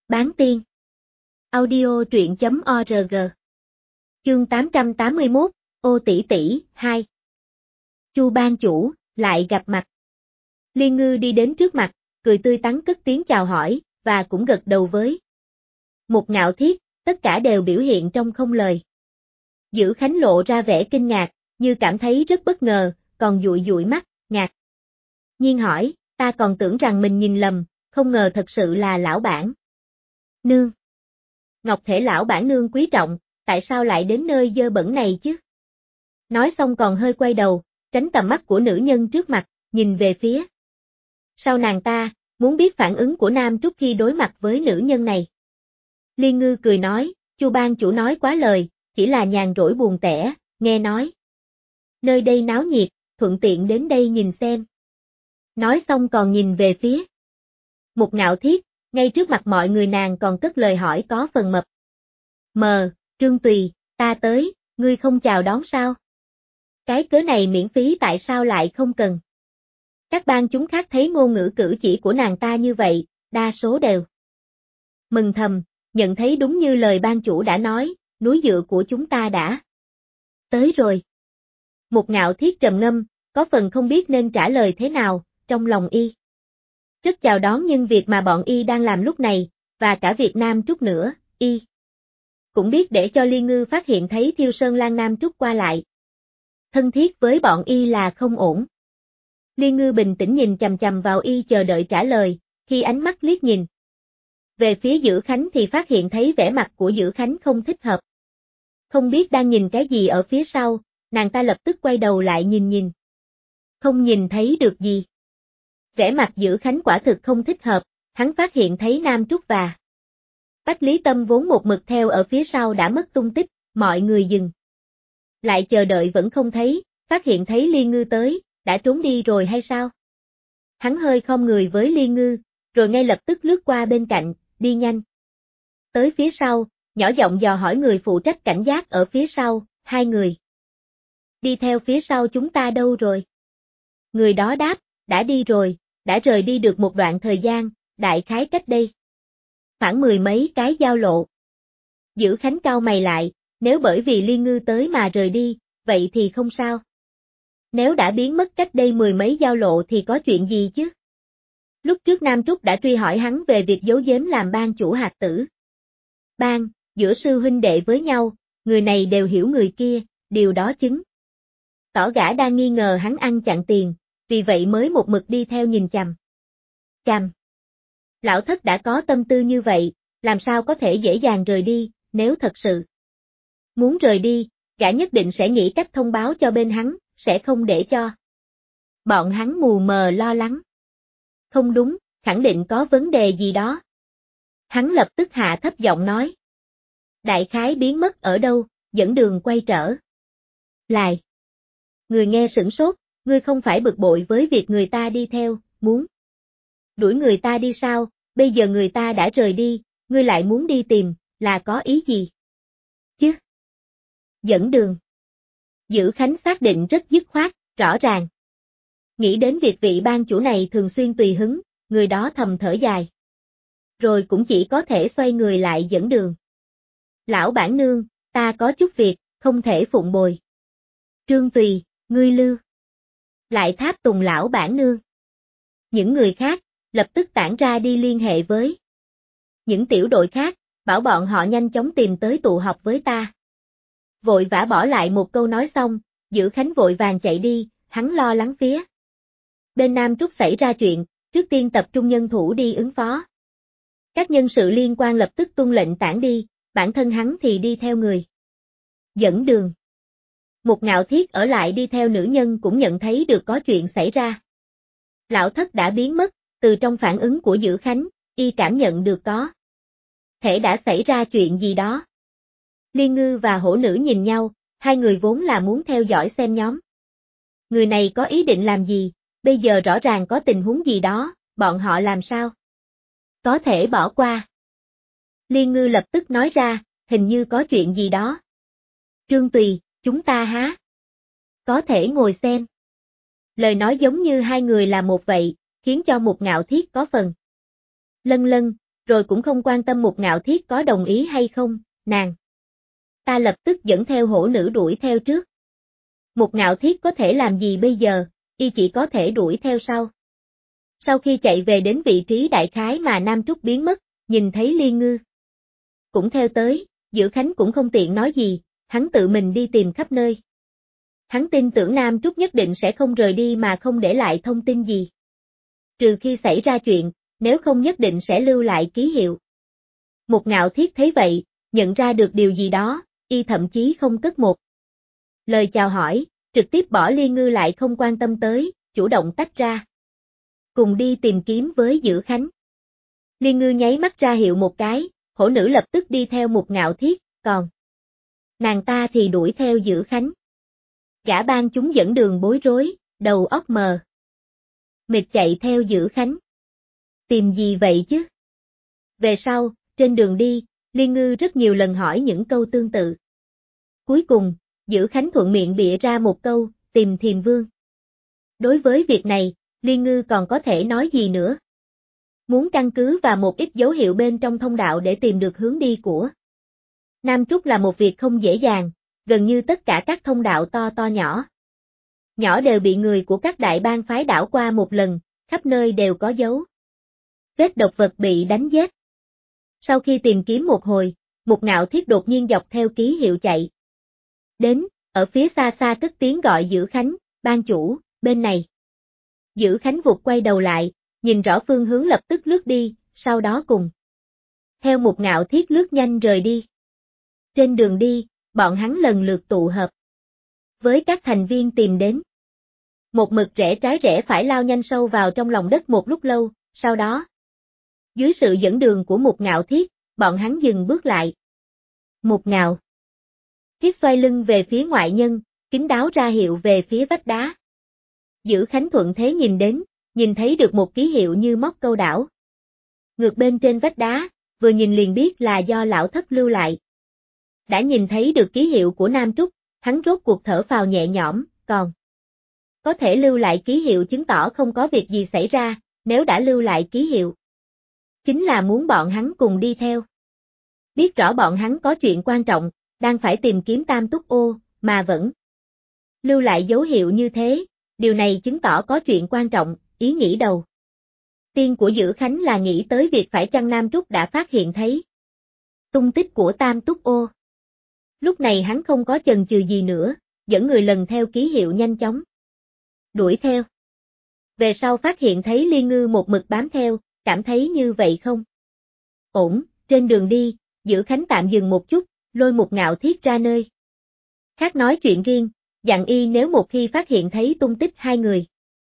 Bán tiên. Audio truyện.org. Chương 881, Ô tỷ tỷ, 2. Chu ban chủ, lại gặp mặt. Liên Ngư đi đến trước mặt, cười tươi tắn cất tiếng chào hỏi, và cũng gật đầu với. Một Ngạo Thiết, tất cả đều biểu hiện trong không lời. Dữ Khánh lộ ra vẻ kinh ngạc, như cảm thấy rất bất ngờ, còn dụi dụi mắt, ngạc nhiên hỏi, ta còn tưởng rằng mình nhìn lầm, không ngờ thật sự là lão bản nương. Ngọc thể lão bản nương quý trọng, tại sao lại đến nơi dơ bẩn này chứ? Nói xong còn hơi quay đầu, tránh tầm mắt của nữ nhân trước mặt, nhìn về phía sau nàng ta, muốn biết phản ứng của Nam Trúc khi đối mặt với nữ nhân này. Liên Ngư cười nói, Chu ban chủ nói quá lời, chỉ là nhàn rỗi buồn tẻ, nghe nói nơi đây náo nhiệt, thuận tiện đến đây nhìn xem. Nói xong còn nhìn về phía Một Ngạo Thiết, ngay trước mặt mọi người nàng còn cất lời hỏi có phần mập mờ, Trương Tùy, ta tới, ngươi không chào đón sao? Cái cớ này miễn phí tại sao lại không cần? Các bang chúng khác thấy ngôn ngữ cử chỉ của nàng ta như vậy, đa số đều mừng thầm, nhận thấy đúng như lời ban chủ đã nói, núi dựa của chúng ta đã tới rồi. Một Ngạo Thiết trầm ngâm, có phần không biết nên trả lời thế nào, trong lòng y rất chào đón nhưng việc mà bọn y đang làm lúc này, và cả việc Nam Trúc nữa, y cũng biết để cho Liên Ngư phát hiện thấy Thiêu Sơn Lan Nam Trúc qua lại thân thiết với bọn y là không ổn. Liên Ngư bình tĩnh nhìn chằm chằm vào y chờ đợi trả lời, khi ánh mắt liếc nhìn về phía Dữ Khánh thì phát hiện thấy vẻ mặt của Dữ Khánh không thích hợp. Không biết đang nhìn cái gì ở phía sau, nàng ta lập tức quay đầu lại nhìn. Không nhìn thấy được gì. Vẻ mặt Dữ Khánh quả thực không thích hợp, hắn phát hiện thấy Nam Trúc và Bách Lý Tâm vốn một mực theo ở phía sau đã mất tung tích, mọi người dừng lại chờ đợi vẫn không thấy, phát hiện thấy Liên Ngư tới, đã trốn đi rồi hay sao? Hắn hơi khom người với Liên Ngư, rồi ngay lập tức lướt qua bên cạnh, đi nhanh tới phía sau, nhỏ giọng dò hỏi người phụ trách cảnh giác ở phía sau, hai người đi theo phía sau chúng ta đâu rồi? Người đó đáp, đã đi rồi, đã rời đi được một đoạn thời gian, đại khái cách đây khoảng 10 mấy cái giao lộ. Dữ Khánh cau mày lại, nếu bởi vì Liên Ngư tới mà rời đi, vậy thì không sao. Nếu đã biến mất cách đây 10 mấy giao lộ thì có chuyện gì chứ? Lúc trước Nam Trúc đã truy hỏi hắn về việc giấu giếm làm ban chủ hạt tử bang, giữa sư huynh đệ với nhau, người này đều hiểu người kia, điều đó chứng tỏ gã đang nghi ngờ hắn ăn chặn tiền, vì vậy mới một mực đi theo nhìn chằm chằm. Lão thất đã có tâm tư như vậy, làm sao có thể dễ dàng rời đi, nếu thật sự muốn rời đi, gã nhất định sẽ nghĩ cách thông báo cho bên hắn, sẽ không để cho bọn hắn mù mờ lo lắng. Không đúng, khẳng định có vấn đề gì đó. Hắn lập tức hạ thấp giọng nói. Đại khái biến mất ở đâu, dẫn đường quay trở lại. Người nghe sửng sốt, ngươi không phải bực bội với việc người ta đi theo, muốn đuổi người ta đi sao, bây giờ người ta đã rời đi, ngươi lại muốn đi tìm, là có ý gì? Chứ? Dẫn đường. Dữ Khánh xác định rất dứt khoát, rõ ràng. Nghĩ đến việc vị ban chủ này thường xuyên tùy hứng, người đó thầm thở dài. Rồi cũng chỉ có thể xoay người lại dẫn đường. Lão bản nương, ta có chút việc, không thể phụng bồi. Trương Tùy, ngươi lưu lại tháp tùng lão bản nương. Những người khác, lập tức tản ra đi liên hệ với những tiểu đội khác, bảo bọn họ nhanh chóng tìm tới tụ họp với ta. Vội vã bỏ lại một câu nói xong, Dữ Khánh vội vàng chạy đi, hắn lo lắng phía bên Nam Trúc xảy ra chuyện, trước tiên tập trung nhân thủ đi ứng phó. Các nhân sự liên quan lập tức tuân lệnh tản đi, bản thân hắn thì đi theo người dẫn đường. Một Ngạo Thiết ở lại đi theo nữ nhân cũng nhận thấy được có chuyện xảy ra. Lão thất đã biến mất, từ trong phản ứng của Dữ Khánh, y cảm nhận được có thể đã xảy ra chuyện gì đó. Liên Ngư và hổ nữ nhìn nhau, hai người vốn là muốn theo dõi xem nhóm người này có ý định làm gì, bây giờ rõ ràng có tình huống gì đó, bọn họ làm sao có thể bỏ qua. Liên Ngư lập tức nói ra, hình như có chuyện gì đó. Trương Tùy, chúng ta há có thể ngồi xem. Lời nói giống như hai người là một vậy, khiến cho Một Ngạo Thiết có phần lân lân, rồi cũng không quan tâm Mục Ngạo Thiết có đồng ý hay không, ta lập tức dẫn theo hổ nữ đuổi theo trước. Mục Ngạo Thiết có thể làm gì bây giờ, y chỉ có thể đuổi theo sau. Sau khi chạy về đến vị trí đại khái mà Nam Trúc biến mất, nhìn thấy Liên Ngư cũng theo tới, Dữ Khánh cũng không tiện nói gì, hắn tự mình đi tìm khắp nơi. Hắn tin tưởng Nam Trúc nhất định sẽ không rời đi mà không để lại thông tin gì. Trừ khi xảy ra chuyện, nếu không nhất định sẽ lưu lại ký hiệu. Mục Ngạo Thiết thấy vậy, nhận ra được điều gì đó, y thậm chí không cất một lời chào hỏi, trực tiếp bỏ Liên Ngư lại không quan tâm tới, chủ động tách ra. Cùng đi tìm kiếm với Dữ Khánh. Liên Ngư nháy mắt ra hiệu một cái, hổ nữ lập tức đi theo Mục Ngạo Thiết, còn nàng ta thì đuổi theo Dữ Khánh. Gã ban chúng dẫn đường bối rối, đầu óc mờ mịt chạy theo Dữ Khánh. Tìm gì vậy chứ? Về sau, trên đường đi, Liên Ngư rất nhiều lần hỏi những câu tương tự. Cuối cùng, Dữ Khánh thuận miệng bịa ra một câu, tìm Thiềm Vương. Đối với việc này, Liên Ngư còn có thể nói gì nữa? Muốn căn cứ vào một ít dấu hiệu bên trong thông đạo để tìm được hướng đi của Nam Trúc là một việc không dễ dàng, gần như tất cả các thông đạo to nhỏ đều bị người của các đại bang phái đảo qua một lần, khắp nơi đều có dấu vết độc vật bị đánh giết. Sau khi tìm kiếm một hồi, Mục Ngạo Thiết đột nhiên dọc theo ký hiệu chạy đến, ở phía xa xa cất tiếng gọi Dữ Khánh, ban chủ, bên này. Dữ Khánh vụt quay đầu lại, nhìn rõ phương hướng lập tức lướt đi, sau đó cùng theo Mục Ngạo Thiết lướt nhanh rời đi. Trên đường đi, bọn hắn lần lượt tụ hợp với các thành viên tìm đến. Một mực rẽ trái rẽ phải lao nhanh sâu vào trong lòng đất một lúc lâu, sau đó, dưới sự dẫn đường của Mục Ngạo Thiết, bọn hắn dừng bước lại. Mục Ngạo Thiết xoay lưng về phía ngoại nhân, kín đáo ra hiệu về phía vách đá. Dữ Khánh thuận thế nhìn đến, nhìn thấy được một ký hiệu như móc câu đảo. Ngược bên trên vách đá, vừa nhìn liền biết là do lão thất lưu lại. Đã nhìn thấy được ký hiệu của Nam Trúc, hắn rốt cuộc thở phào nhẹ nhõm, còn có thể lưu lại ký hiệu chứng tỏ không có việc gì xảy ra, nếu đã lưu lại ký hiệu. Chính là muốn bọn hắn cùng đi theo. Biết rõ bọn hắn có chuyện quan trọng, đang phải tìm kiếm Tam Túc Ô, mà vẫn lưu lại dấu hiệu như thế, điều này chứng tỏ có chuyện quan trọng, ý nghĩ đầu tiên của Dữ Khánh là nghĩ tới việc phải chăng Nam Trúc đã phát hiện thấy tung tích của Tam Túc Ô. Lúc này hắn không có chần chừ gì nữa, dẫn người lần theo ký hiệu nhanh chóng đuổi theo. Về sau phát hiện thấy Liên Ngư một mực bám theo, cảm thấy như vậy không ổn, trên đường đi, Dữ Khánh tạm dừng một chút, lôi Mục Ngạo Thiết ra nơi khác nói chuyện riêng, dặn y nếu một khi phát hiện thấy tung tích hai người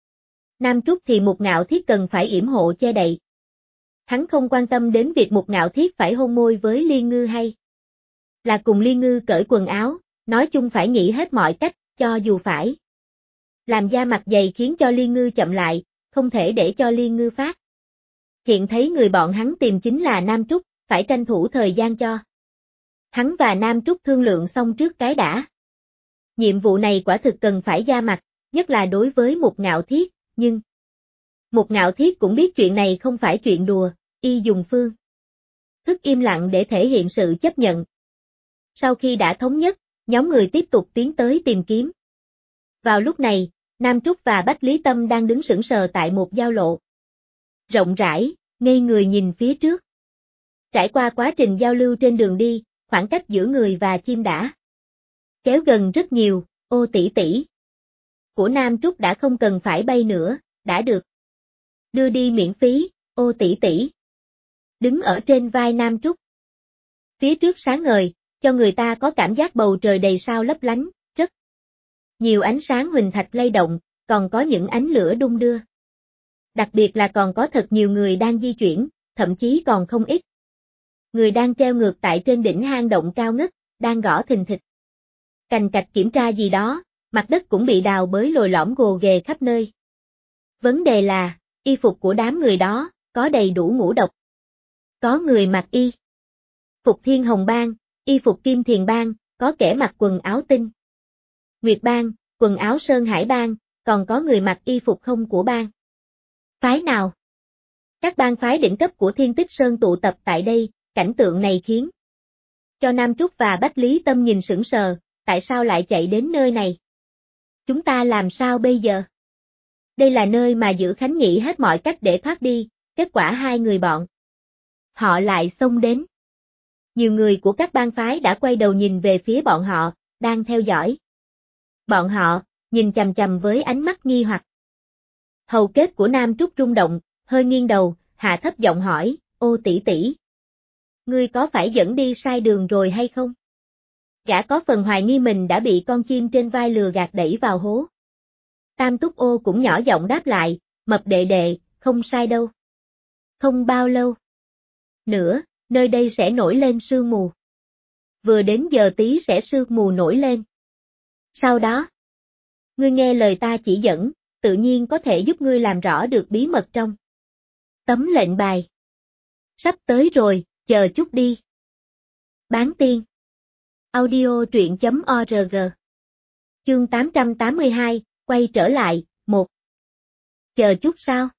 Nam Trúc thì Mục Ngạo Thiết cần phải yểm hộ che đậy. Hắn không quan tâm đến việc Mục Ngạo Thiết phải hôn môi với Liên Ngư hay là cùng Liên Ngư cởi quần áo, nói chung phải nghĩ hết mọi cách, cho dù phải làm da mặt dày khiến cho Liên Ngư chậm lại, không thể để cho Liên Ngư phát hiện thấy người bọn hắn tìm chính là Nam Trúc, phải tranh thủ thời gian cho hắn và Nam Trúc thương lượng xong trước cái đã. Nhiệm vụ này quả thực cần phải da mặt, nhất là đối với Mục Ngạo Thiết, nhưng Mục Ngạo Thiết cũng biết chuyện này không phải chuyện đùa, y dùng phương thức im lặng để thể hiện sự chấp nhận. Sau khi đã thống nhất, nhóm người tiếp tục tiến tới tìm kiếm. Vào lúc này, Nam Trúc và Bách Lý Tâm đang đứng sững sờ tại một giao lộ rộng rãi, ngây người nhìn phía trước. Trải qua quá trình giao lưu trên đường đi, khoảng cách giữa người và chim đã kéo gần rất nhiều, ô tỷ tỷ của Nam Trúc đã không cần phải bay nữa, đã được đưa đi miễn phí, ô tỷ tỷ đứng ở trên vai Nam Trúc. Phía trước sáng ngời, cho người ta có cảm giác bầu trời đầy sao lấp lánh, rất nhiều ánh sáng huỳnh thạch lay động, còn có những ánh lửa đung đưa. Đặc biệt là còn có thật nhiều người đang di chuyển, thậm chí còn không ít người đang treo ngược tại trên đỉnh hang động cao ngất, đang gõ thình thịch cành cạch kiểm tra gì đó, mặt đất cũng bị đào bới lồi lõm gồ ghề khắp nơi. Vấn đề là, y phục của đám người đó, có đầy đủ ngũ độc. Có người mặc y phục Thiên Hồng Bang, y phục Kim Thiền Bang, có kẻ mặc quần áo Tinh Nguyệt Bang, quần áo Sơn Hải Bang, còn có người mặc y phục không của bang phái nào. Các bang phái đỉnh cấp của Thiên Tích Sơn tụ tập tại đây, cảnh tượng này khiến cho Nam Trúc và Bách Lý Tâm nhìn sững sờ, tại sao lại chạy đến nơi này? Chúng ta làm sao bây giờ? Đây là nơi mà Dữ Khánh nghĩ hết mọi cách để thoát đi, kết quả hai người bọn họ lại xông đến. Nhiều người của các bang phái đã quay đầu nhìn về phía bọn họ, đang theo dõi. Bọn họ nhìn chằm chằm với ánh mắt nghi hoặc. Hầu kết của Nam Trúc rung động, hơi nghiêng đầu, hạ thấp giọng hỏi, ô tỷ tỷ, ngươi có phải dẫn đi sai đường rồi hay không? Gã có phần hoài nghi mình đã bị con chim trên vai lừa gạt đẩy vào hố. Tam Túc Ô cũng nhỏ giọng đáp lại, mập đệ đệ, không sai đâu. Không bao lâu nữa, nơi đây sẽ nổi lên sương mù. Vừa đến giờ tí sẽ sương mù nổi lên. Sau đó, ngươi nghe lời ta chỉ dẫn, tự nhiên có thể giúp ngươi làm rõ được bí mật trong tấm lệnh bài. Sắp tới rồi, chờ chút đi. Bán tiên. Audio truyện.org. Chương 882, quay trở lại, 1. Chờ chút sao?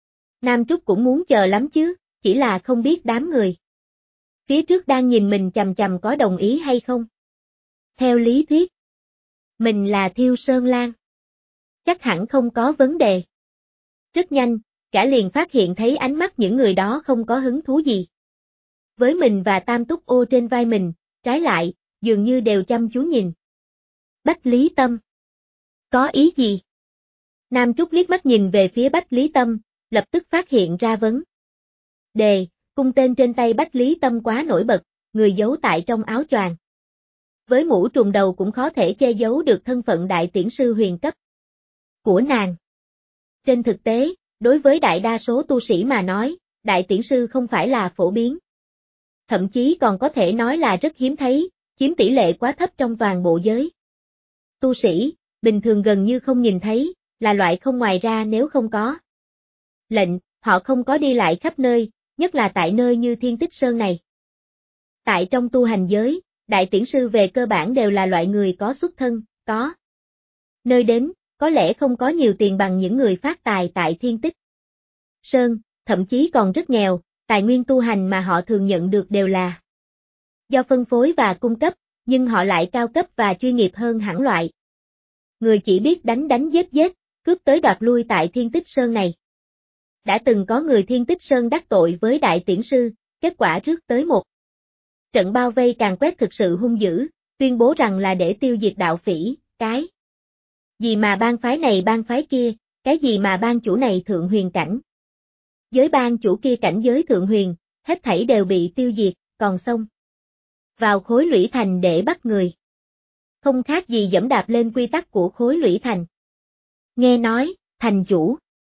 Nam Trúc cũng muốn chờ lắm chứ, chỉ là không biết đám người phía trước đang nhìn mình chằm chằm có đồng ý hay không. Theo lý thuyết, mình là Thiêu Sơn Lang, chắc hẳn không có vấn đề. Rất nhanh, cả liền phát hiện thấy ánh mắt những người đó không có hứng thú gì với mình và Tam Túc Ô trên vai mình, trái lại, dường như đều chăm chú nhìn. Bách Lý Tâm. Có ý gì? Nam Trúc liếc mắt nhìn về phía Bách Lý Tâm, lập tức phát hiện ra vấn đề, cung tên trên tay Bách Lý Tâm quá nổi bật, người giấu tại trong áo choàng. Với mũ trùm đầu cũng khó thể che giấu được thân phận đại tiễn sư huyền cấp của nàng. Trên thực tế, đối với đại đa số tu sĩ mà nói, đại tiễn sư không phải là phổ biến. Thậm chí còn có thể nói là rất hiếm thấy, chiếm tỷ lệ quá thấp trong toàn bộ giới. Tu sĩ, bình thường gần như không nhìn thấy, là loại không ngoài ra nếu không có lệnh, họ không có đi lại khắp nơi, nhất là tại nơi như Thiên Tích Sơn này. Tại trong tu hành giới, đại tiễn sư về cơ bản đều là loại người có xuất thân, có nơi đến, có lẽ không có nhiều tiền bằng những người phát tài tại Thiên Tích Sơn, thậm chí còn rất nghèo, tài nguyên tu hành mà họ thường nhận được đều là do phân phối và cung cấp, nhưng họ lại cao cấp và chuyên nghiệp hơn hẳn loại người chỉ biết đánh giết, cướp tới đoạt lui tại Thiên Tích Sơn này. Đã từng có người Thiên Tích Sơn đắc tội với đại tiễn sư, kết quả rước tới một trận bao vây càn quét thực sự hung dữ, tuyên bố rằng là để tiêu diệt đạo phỉ, cái gì mà bang phái này bang phái kia, cái gì mà bang chủ này thượng huyền cảnh. Giới bang chủ kia cảnh giới thượng huyền, hết thảy đều bị tiêu diệt, còn xông vào Khối Lũy Thành để bắt người. Không khác gì dẫm đạp lên quy tắc của Khối Lũy Thành. Nghe nói, thành chủ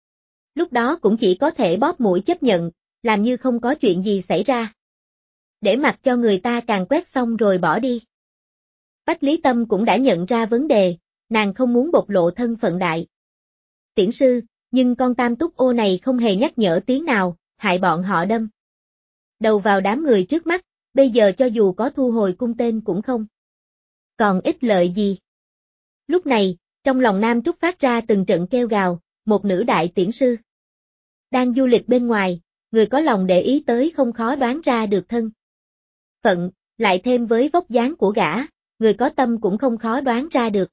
lúc đó cũng chỉ có thể bóp mũi chấp nhận, làm như không có chuyện gì xảy ra. Để mặc cho người ta càn quét xong rồi bỏ đi. Bách Lý Tâm cũng đã nhận ra vấn đề, nàng không muốn bộc lộ thân phận đại tiễn sư, nhưng con Tam Túc Ô này không hề nhắc nhở tiếng nào, hại bọn họ đâm đầu vào đám người trước mắt, bây giờ cho dù có thu hồi cung tên cũng không còn ích lợi gì. Lúc này, trong lòng Nam Trúc phát ra từng trận kêu gào, một nữ đại tiễn sư đang du lịch bên ngoài, người có lòng để ý tới không khó đoán ra được thân phận, lại thêm với vóc dáng của gã, người có tâm cũng không khó đoán ra được.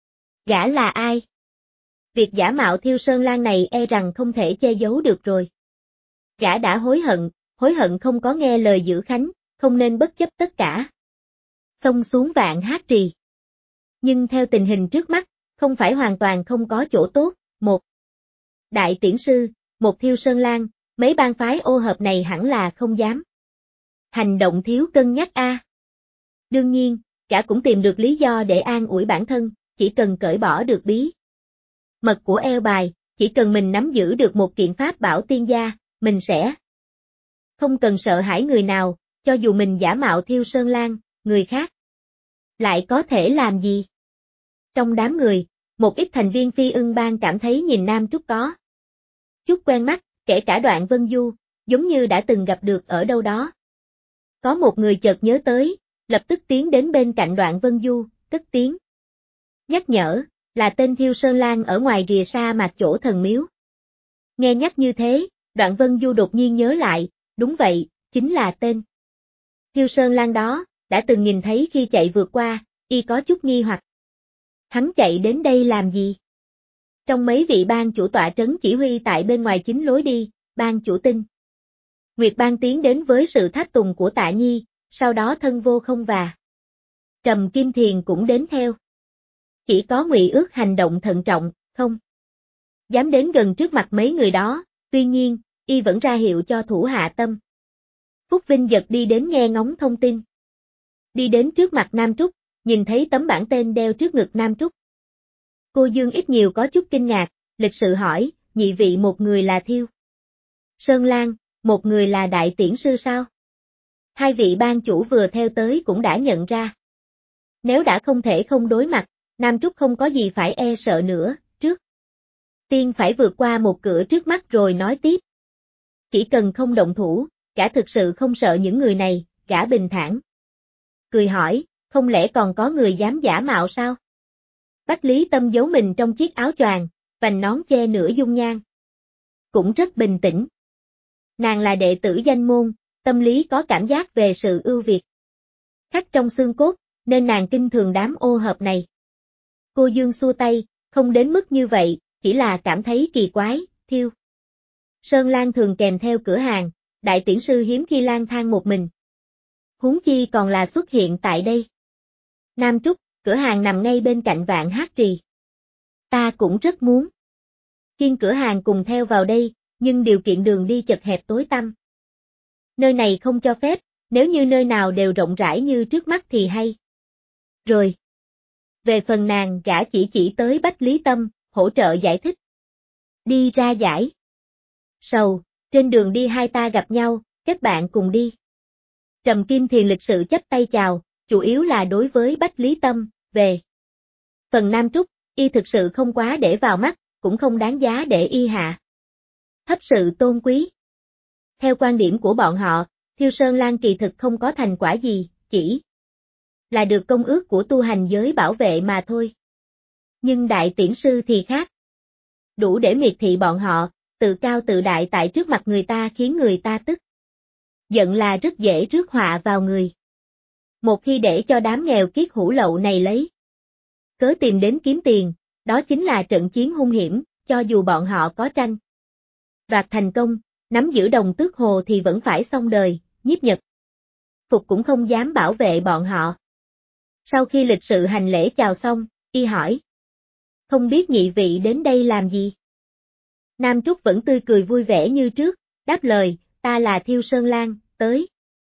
Gã là ai? Việc giả mạo Thiêu Sơn Lang này e rằng không thể che giấu được rồi. Gã đã hối hận không có nghe lời Dữ Khánh, không nên bất chấp tất cả. Xông xuống Vạn Hát Trì. Nhưng theo tình hình trước mắt, không phải hoàn toàn không có chỗ tốt, một đại tiễn sư, một Thiêu Sơn Lang, mấy bang phái ô hợp này hẳn là không dám hành động thiếu cân nhắc a. Đương nhiên, gã cũng tìm được lý do để an ủi bản thân, chỉ cần cởi bỏ được bí mật của eo bài, chỉ cần mình nắm giữ được một kiện pháp bảo tiên gia, mình sẽ không cần sợ hãi người nào, cho dù mình giả mạo Thiêu Sơn Lang, người khác lại có thể làm gì. Trong đám người, một ít thành viên Phi Ưng Bang cảm thấy nhìn Nam Trúc có chút quen mắt, kể cả Đoạn Vân Du, giống như đã từng gặp được ở đâu đó. Có một người chợt nhớ tới, lập tức tiến đến bên cạnh Đoạn Vân Du, cất tiếng nhắc nhở, là tên Thiêu Sơn Lang ở ngoài rìa sa mạc chỗ thần miếu. Nghe nhắc như thế, Đoạn Vân Du đột nhiên nhớ lại, đúng vậy, chính là tên Thiêu Sơn Lan đó, đã từng nhìn thấy khi chạy vượt qua, y có chút nghi hoặc. Hắn chạy đến đây làm gì? Trong mấy vị ban chủ tọa trấn chỉ huy tại bên ngoài chính lối đi, ban chủ tinh Nguyệt Ban tiến đến với sự tháp tùng của Tạ Nhi, sau đó Thân Vô Không và Trầm Kim Thiền cũng đến theo. Chỉ có Ngụy Ước hành động thận trọng, không dám đến gần trước mặt mấy người đó, tuy nhiên, y vẫn ra hiệu cho thủ hạ tâm. Phúc Vinh giật đi đến nghe ngóng thông tin. Đi đến trước mặt Nam Trúc, nhìn thấy tấm bảng tên đeo trước ngực Nam Trúc. Cô Dương ít nhiều có chút kinh ngạc, lịch sự hỏi, nhị vị một người là Thiêu Sơn Lan, một người là Đại Tiễn Sư sao? Hai vị ban chủ vừa theo tới cũng đã nhận ra. Nếu đã không thể không đối mặt, Nam Trúc không có gì phải e sợ nữa, trước tiên phải vượt qua một cửa trước mắt rồi nói tiếp. Chỉ cần không động thủ, gã thực sự không sợ những người này, gã bình thản. Cười hỏi, không lẽ còn có người dám giả mạo sao? Bách Lý Tâm giấu mình trong chiếc áo choàng, vành nón che nửa dung nhan. Cũng rất bình tĩnh. Nàng là đệ tử danh môn, tâm lý có cảm giác về sự ưu việt. Khắc trong xương cốt, nên nàng kinh thường đám ô hợp này. Cô Dương xua tay, không đến mức như vậy, chỉ là cảm thấy kỳ quái, Thiêu Sơn Lan thường kèm theo cửa hàng, Đại Tiễn Sư hiếm khi lang thang một mình. Huống chi còn là xuất hiện tại đây. Nam Trúc, cửa hàng nằm ngay bên cạnh Vạn Hát Trì. Ta cũng rất muốn khiêng cửa hàng cùng theo vào đây, nhưng điều kiện đường đi chật hẹp tối tăm. Nơi này không cho phép, nếu như nơi nào đều rộng rãi như trước mắt thì hay. Rồi. Về phần nàng gã chỉ tới Bách Lý Tâm, hỗ trợ giải thích. Đi ra giải. Sầu, trên đường đi hai ta gặp nhau, kết bạn cùng đi. Trầm Kim Thiền lịch sự chắp tay chào, chủ yếu là đối với Bách Lý Tâm, về phần Nam Trúc, y thực sự không quá để vào mắt, cũng không đáng giá để y hạ thấp sự tôn quý. Theo quan điểm của bọn họ, Thiêu Sơn Lan kỳ thực không có thành quả gì, chỉ là được công ước của tu hành giới bảo vệ mà thôi. Nhưng Đại Tiễn Sư thì khác. Đủ để miệt thị bọn họ, tự cao tự đại tại trước mặt người ta khiến người ta tức giận là rất dễ rước họa vào người. Một khi để cho đám nghèo kiết hủ lậu này lấy cớ tìm đến kiếm tiền, đó chính là trận chiến hung hiểm, cho dù bọn họ có tranh đoạt thành công, nắm giữ Đồng Tước Hồ thì vẫn phải xong đời, Nhiếp Nhật Phục cũng không dám bảo vệ bọn họ. Sau khi lịch sự hành lễ chào xong, y hỏi. Không biết nhị vị đến đây làm gì? Nam Trúc vẫn tươi cười vui vẻ như trước, đáp lời, ta là Thiêu Sơn Lan, tới.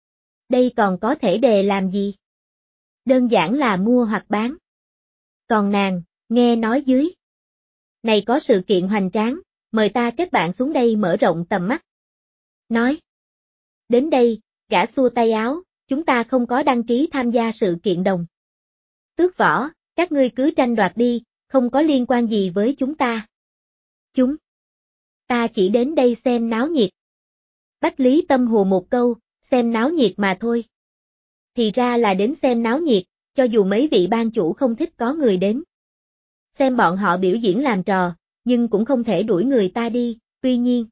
Đây còn có thể đề làm gì? Đơn giản là mua hoặc bán. Còn nàng, nghe nói dưới này có sự kiện hoành tráng, mời ta kết bạn xuống đây mở rộng tầm mắt. Nói. Đến đây, gã xua tay áo, chúng ta không có đăng ký tham gia sự kiện đồng tước võ, các ngươi cứ tranh đoạt đi, không có liên quan gì với chúng ta. Chúng ta chỉ đến đây xem náo nhiệt. Bách Lý Tâm hù một câu, xem náo nhiệt mà thôi. Thì ra là đến xem náo nhiệt, cho dù mấy vị ban chủ không thích có người đến. Xem bọn họ biểu diễn làm trò, nhưng cũng không thể đuổi người ta đi, tuy nhiên.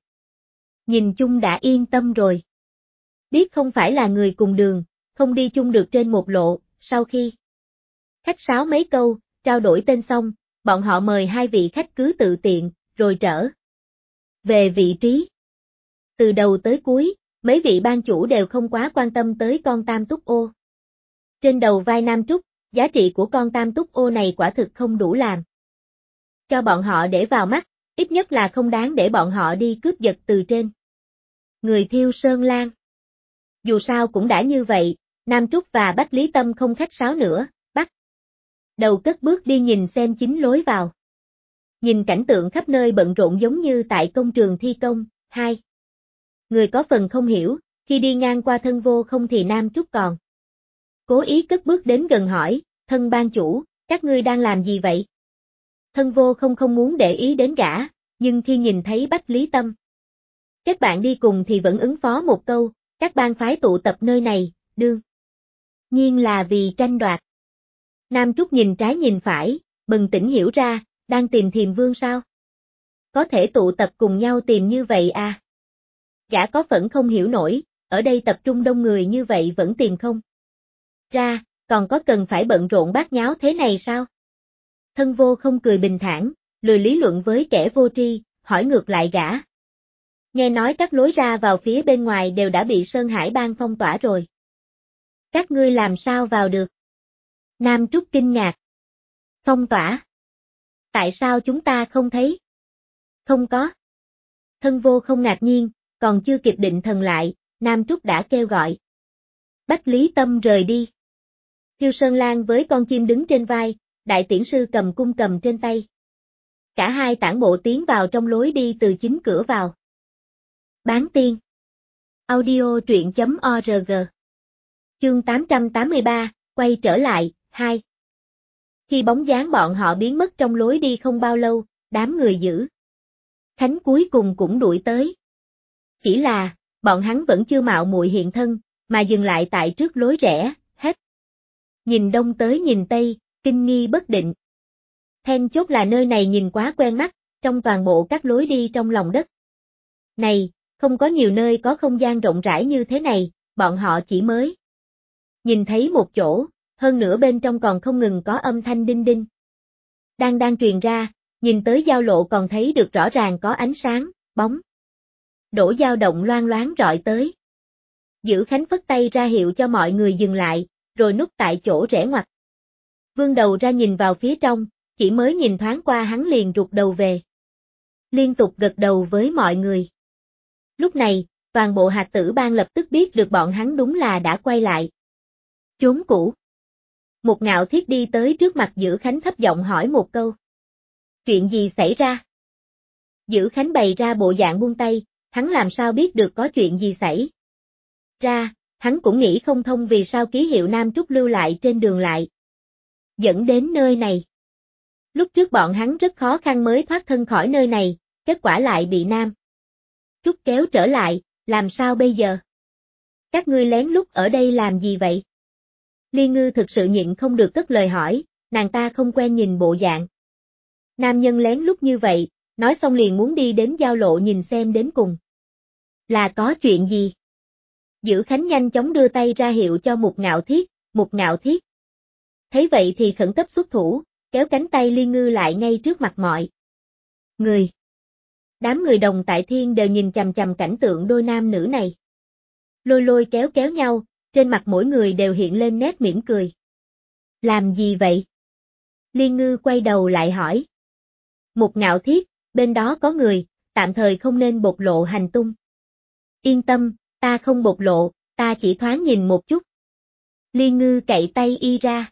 Nhìn chung đã yên tâm rồi. Biết không phải là người cùng đường, không đi chung được trên một lộ, sau khi khách sáo mấy câu, trao đổi tên xong, bọn họ mời hai vị khách cứ tự tiện, rồi trở về vị trí. Từ đầu tới cuối, mấy vị ban chủ đều không quá quan tâm tới con Tam Túc Ô. Trên đầu vai Nam Trúc, giá trị của con Tam Túc Ô này quả thực không đủ làm cho bọn họ để vào mắt, ít nhất là không đáng để bọn họ đi cướp giật từ trên người Thiêu Sơn Lan. Dù sao cũng đã như vậy, Nam Trúc và Bách Lý Tâm không khách sáo nữa, bắt đầu cất bước đi nhìn xem chính lối vào. Nhìn cảnh tượng khắp nơi bận rộn giống như tại công trường thi công, hai người có phần không hiểu, khi đi ngang qua Thân Vô Không thì Nam Trúc còn cố ý cất bước đến gần hỏi, thân ban chủ, các ngươi đang làm gì vậy? Thân Vô Không không muốn để ý đến gã, nhưng khi nhìn thấy Bách Lý Tâm kết bạn đi cùng thì vẫn ứng phó một câu, các bang phái tụ tập nơi này, đương nhiên là vì tranh đoạt. Nam Trúc nhìn trái nhìn phải, bừng tỉnh hiểu ra, đang tìm Thiềm Vương sao? Có thể tụ tập cùng nhau tìm như vậy à? Gã có phẫn không hiểu nổi, ở đây tập trung đông người như vậy vẫn tìm không ra, còn có cần phải bận rộn bát nháo thế này sao? Thân vô không cười bình thản, lười lý luận với kẻ vô tri, hỏi ngược lại gã. Nghe nói các lối ra vào phía bên ngoài đều đã bị Sơn Hải Bang phong tỏa rồi. Các ngươi làm sao vào được? Nam Trúc kinh ngạc. Phong tỏa? Tại sao chúng ta không thấy? Không có. Thân vô không ngạc nhiên, còn chưa kịp định thần lại, Nam Trúc đã kêu gọi. Bách Lý Tâm rời đi. Thiêu Sơn Lan với con chim đứng trên vai, đại tiễn sư cầm cung cầm trên tay. Cả hai tản bộ tiến vào trong lối đi từ chính cửa vào. Bán tiên. Audio truyện.org. Chương 883, quay trở lại, 2. Khi bóng dáng bọn họ biến mất trong lối đi không bao lâu, đám người giữ Khánh cuối cùng cũng đuổi tới. Chỉ là, bọn hắn vẫn chưa mạo muội hiện thân, mà dừng lại tại trước lối rẽ, hết. Nhìn đông tới nhìn tây, kinh nghi bất định. Then chốt là nơi này nhìn quá quen mắt, trong toàn bộ các lối đi trong lòng đất. Này, không có nhiều nơi có không gian rộng rãi như thế này, bọn họ chỉ mới nhìn thấy một chỗ, hơn nữa bên trong còn không ngừng có âm thanh đinh đinh. Đang truyền ra, nhìn tới giao lộ còn thấy được rõ ràng có ánh sáng, bóng. Đổ dao động loang loáng rọi tới. Giữ Khánh phất tay ra hiệu cho mọi người dừng lại, rồi núp tại chỗ rẽ ngoặt. Vươn đầu ra nhìn vào phía trong, chỉ mới nhìn thoáng qua hắn liền rụt đầu về. Liên tục gật đầu với mọi người. Lúc này, toàn bộ Hạt Tử Bang lập tức biết được bọn hắn đúng là đã quay lại. Chốn cũ. Một Ngạo Thiết đi tới trước mặt Giữ Khánh thấp giọng hỏi một câu. Chuyện gì xảy ra? Giữ Khánh bày ra bộ dạng buông tay, hắn làm sao biết được có chuyện gì xảy ra, hắn cũng nghĩ không thông vì sao ký hiệu Nam Trúc lưu lại trên đường lại dẫn đến nơi này. Lúc trước bọn hắn rất khó khăn mới thoát thân khỏi nơi này, kết quả lại bị Nam Trúc kéo trở lại, làm sao bây giờ? Các ngươi lén lút ở đây làm gì vậy? Liên Ngư thực sự nhịn không được cất lời hỏi, nàng ta không quen nhìn bộ dạng nam nhân lén lút như vậy, nói xong liền muốn đi đến giao lộ nhìn xem đến cùng. Là có chuyện gì? Giữ Khánh nhanh chóng đưa tay ra hiệu cho Mục Ngạo Thiết. Thấy vậy thì khẩn cấp xuất thủ, kéo cánh tay Liên Ngư lại ngay trước mặt mọi người. Đám người Đồng Tại Thiên đều nhìn chằm chằm cảnh tượng đôi nam nữ này. Lôi kéo nhau, trên mặt mỗi người đều hiện lên nét mỉm cười. Làm gì vậy? Liên Ngư quay đầu lại hỏi. Mục Ngạo Thiết, bên đó có người, tạm thời không nên bộc lộ hành tung. Yên tâm, ta không bộc lộ, ta chỉ thoáng nhìn một chút. Liên Ngư cậy tay y ra.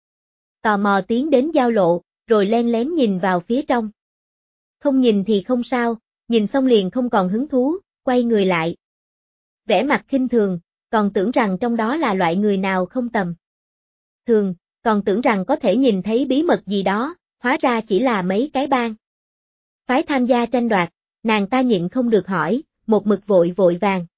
Tò mò tiến đến giao lộ, rồi len lén nhìn vào phía trong. Không nhìn thì không sao, nhìn xong liền không còn hứng thú, quay người lại. Vẻ mặt khinh thường, còn tưởng rằng trong đó là loại người nào không tầm thường, còn tưởng rằng có thể nhìn thấy bí mật gì đó, hóa ra chỉ là mấy cái bang phái tham gia tranh đoạt, nàng ta nhịn không được hỏi, một mực vội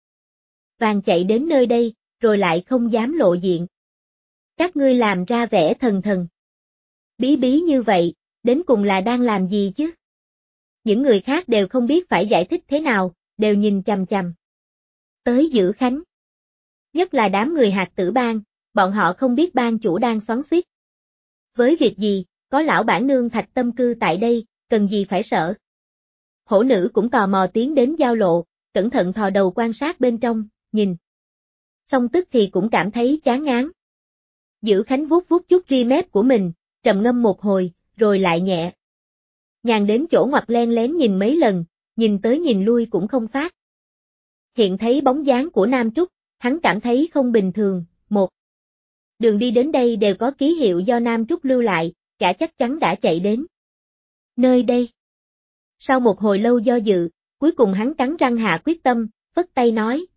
vàng chạy đến nơi đây, rồi lại không dám lộ diện. Các ngươi làm ra vẻ thần bí như vậy, đến cùng là đang làm gì chứ? Những người khác đều không biết phải giải thích thế nào, đều nhìn chằm chằm tới Giữ Khánh. Nhất là đám người Hạt Tử Bang, bọn họ không biết bang chủ đang xoắn xuýt với việc gì, có lão bản nương Thạch Tâm cư tại đây, cần gì phải sợ. Hổ nữ cũng tò mò tiến đến giao lộ, cẩn thận thò đầu quan sát bên trong, nhìn. Xong tức thì cũng cảm thấy chán ngán. Giữ Khánh vuốt chút ri mép của mình, trầm ngâm một hồi, rồi lại nhẹ nhàng đến chỗ ngoặt len lén nhìn mấy lần, nhìn tới nhìn lui cũng không phát. Hiện thấy bóng dáng của Nam Trúc, hắn cảm thấy không bình thường, một đường đi đến đây đều có ký hiệu do Nam Trúc lưu lại, gã chắc chắn đã chạy đến nơi đây. Sau một hồi lâu do dự, cuối cùng hắn cắn răng hạ quyết tâm, phất tay nói,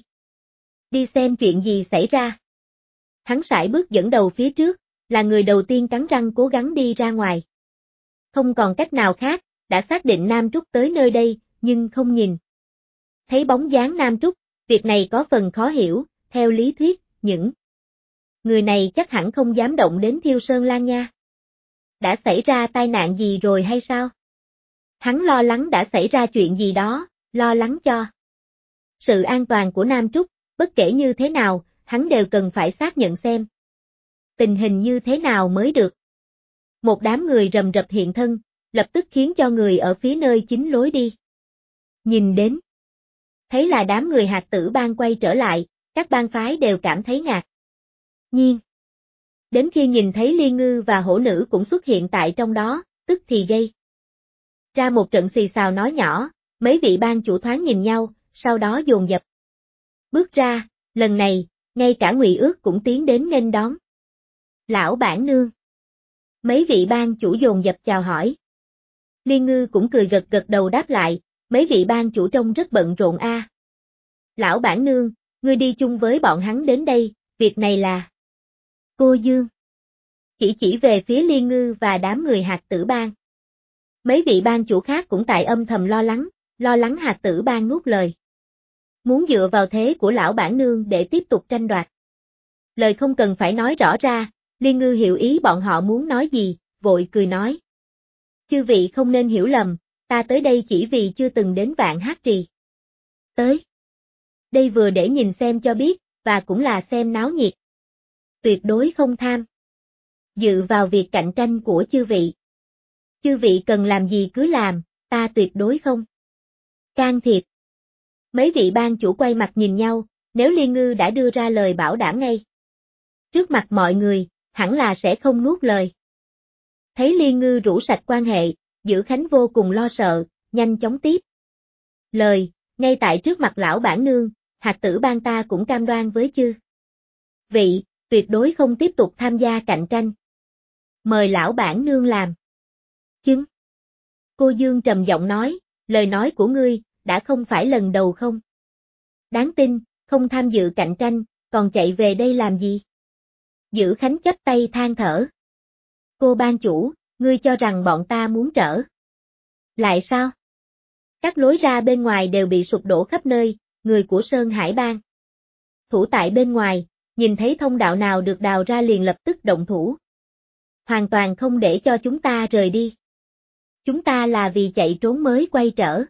đi xem chuyện gì xảy ra. Hắn sải bước dẫn đầu phía trước, là người đầu tiên cắn răng cố gắng đi ra ngoài. Không còn cách nào khác, đã xác định Nam Trúc tới nơi đây, nhưng không nhìn thấy bóng dáng Nam Trúc, việc này có phần khó hiểu, theo lý thuyết, những người này chắc hẳn không dám động đến Thiêu Sơn Lan nha. Đã xảy ra tai nạn gì rồi hay sao? Hắn lo lắng đã xảy ra chuyện gì đó, lo lắng cho Sự an toàn của Nam Trúc, bất kể như thế nào, hắn đều cần phải xác nhận xem. Tình hình như thế nào mới được. Một đám người rầm rập hiện thân, lập tức khiến cho người ở phía nơi chính lối đi. Nhìn đến. Thấy là đám người Hạt Tử Bang quay trở lại, các bang phái đều cảm thấy ngạc nhiên. Đến khi nhìn thấy Liên Ngư và hổ nữ cũng xuất hiện tại trong đó, tức thì gây ra một trận xì xào nói nhỏ, mấy vị bang chủ thoáng nhìn nhau, sau đó dồn dập bước ra, lần này, ngay cả Ngụy Ước cũng tiến đến nghênh đón. Lão bản nương. Mấy vị bang chủ dồn dập chào hỏi. Liên Ngư cũng cười gật gật đầu đáp lại, mấy vị bang chủ trông rất bận rộn a. Lão bản nương, ngươi đi chung với bọn hắn đến đây, việc này là... Cô Dương. Chỉ về phía Liên Ngư và đám người Hạt Tử Bang. Mấy vị bang chủ khác cũng tại âm thầm lo lắng Hạt Tử Bang nuốt lời. Muốn dựa vào thế của lão bản nương để tiếp tục tranh đoạt. Lời không cần phải nói rõ ra, Liên Ngư hiểu ý bọn họ muốn nói gì, vội cười nói. Chư vị không nên hiểu lầm, ta tới đây chỉ vì chưa từng đến Vạn Hát Trì. Tới. Đây vừa để nhìn xem cho biết, và cũng là xem náo nhiệt. Tuyệt đối không tham dự vào việc cạnh tranh của chư vị. Chư vị cần làm gì cứ làm, ta tuyệt đối không can thiệp. Mấy vị bang chủ quay mặt nhìn nhau, nếu Liên Ngư đã đưa ra lời bảo đảm ngay trước mặt mọi người, hẳn là sẽ không nuốt lời. Thấy Liên Ngư rũ sạch quan hệ, Dữ Khánh vô cùng lo sợ, nhanh chóng tiếp lời, ngay tại trước mặt lão bản nương, Hạt Tử Bang ta cũng cam đoan với chư vị, tuyệt đối không tiếp tục tham gia cạnh tranh. Mời lão bản nương làm chứng. Cô Dương trầm giọng nói, lời nói của ngươi, đã không phải lần đầu không? Đáng tin, không tham dự cạnh tranh, còn chạy về đây làm gì? Dữ Khánh chắp tay than thở. Cô ban chủ, ngươi cho rằng bọn ta muốn trở lại sao? Các lối ra bên ngoài đều bị sụp đổ khắp nơi, người của Sơn Hải Bang thủ tại bên ngoài, nhìn thấy thông đạo nào được đào ra liền lập tức động thủ. Hoàn toàn không để cho chúng ta rời đi. Chúng ta là vì chạy trốn mới quay trở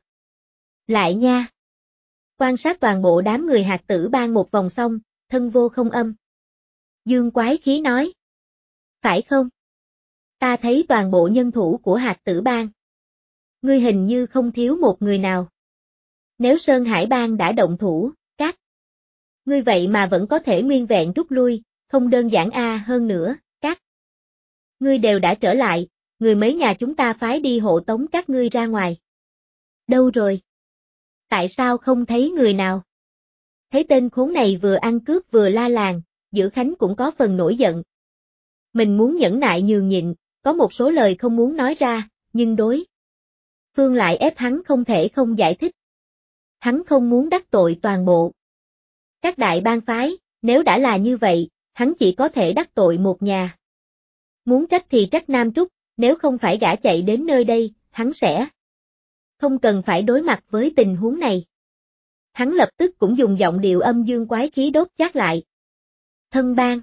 lại nha. Quan sát toàn bộ đám người Hạt Tử Bang một vòng xong, Thân Vô không âm dương quái khí nói. Phải không? Ta thấy toàn bộ nhân thủ của Hạt Tử Bang. Ngươi hình như không thiếu một người nào. Nếu Sơn Hải Bang đã động thủ, các ngươi vậy mà vẫn có thể nguyên vẹn rút lui, không đơn giản hơn nữa, các ngươi đều đã trở lại, người mấy nhà chúng ta phái đi hộ tống các ngươi ra ngoài. Đâu rồi? Tại sao không thấy người nào? Thấy tên khốn này vừa ăn cướp vừa la làng, Dữ Khánh cũng có phần nổi giận. Mình muốn nhẫn nại nhường nhịn, có một số lời không muốn nói ra, nhưng đối phương lại ép hắn không thể không giải thích. Hắn không muốn đắc tội toàn bộ các đại bang phái, nếu đã là như vậy, hắn chỉ có thể đắc tội một nhà. Muốn trách thì trách Nam Trúc, nếu không phải gã chạy đến nơi đây, hắn sẽ không cần phải đối mặt với tình huống này. Hắn lập tức cũng dùng giọng điệu âm dương quái khí đốt chát lại. Thân Bang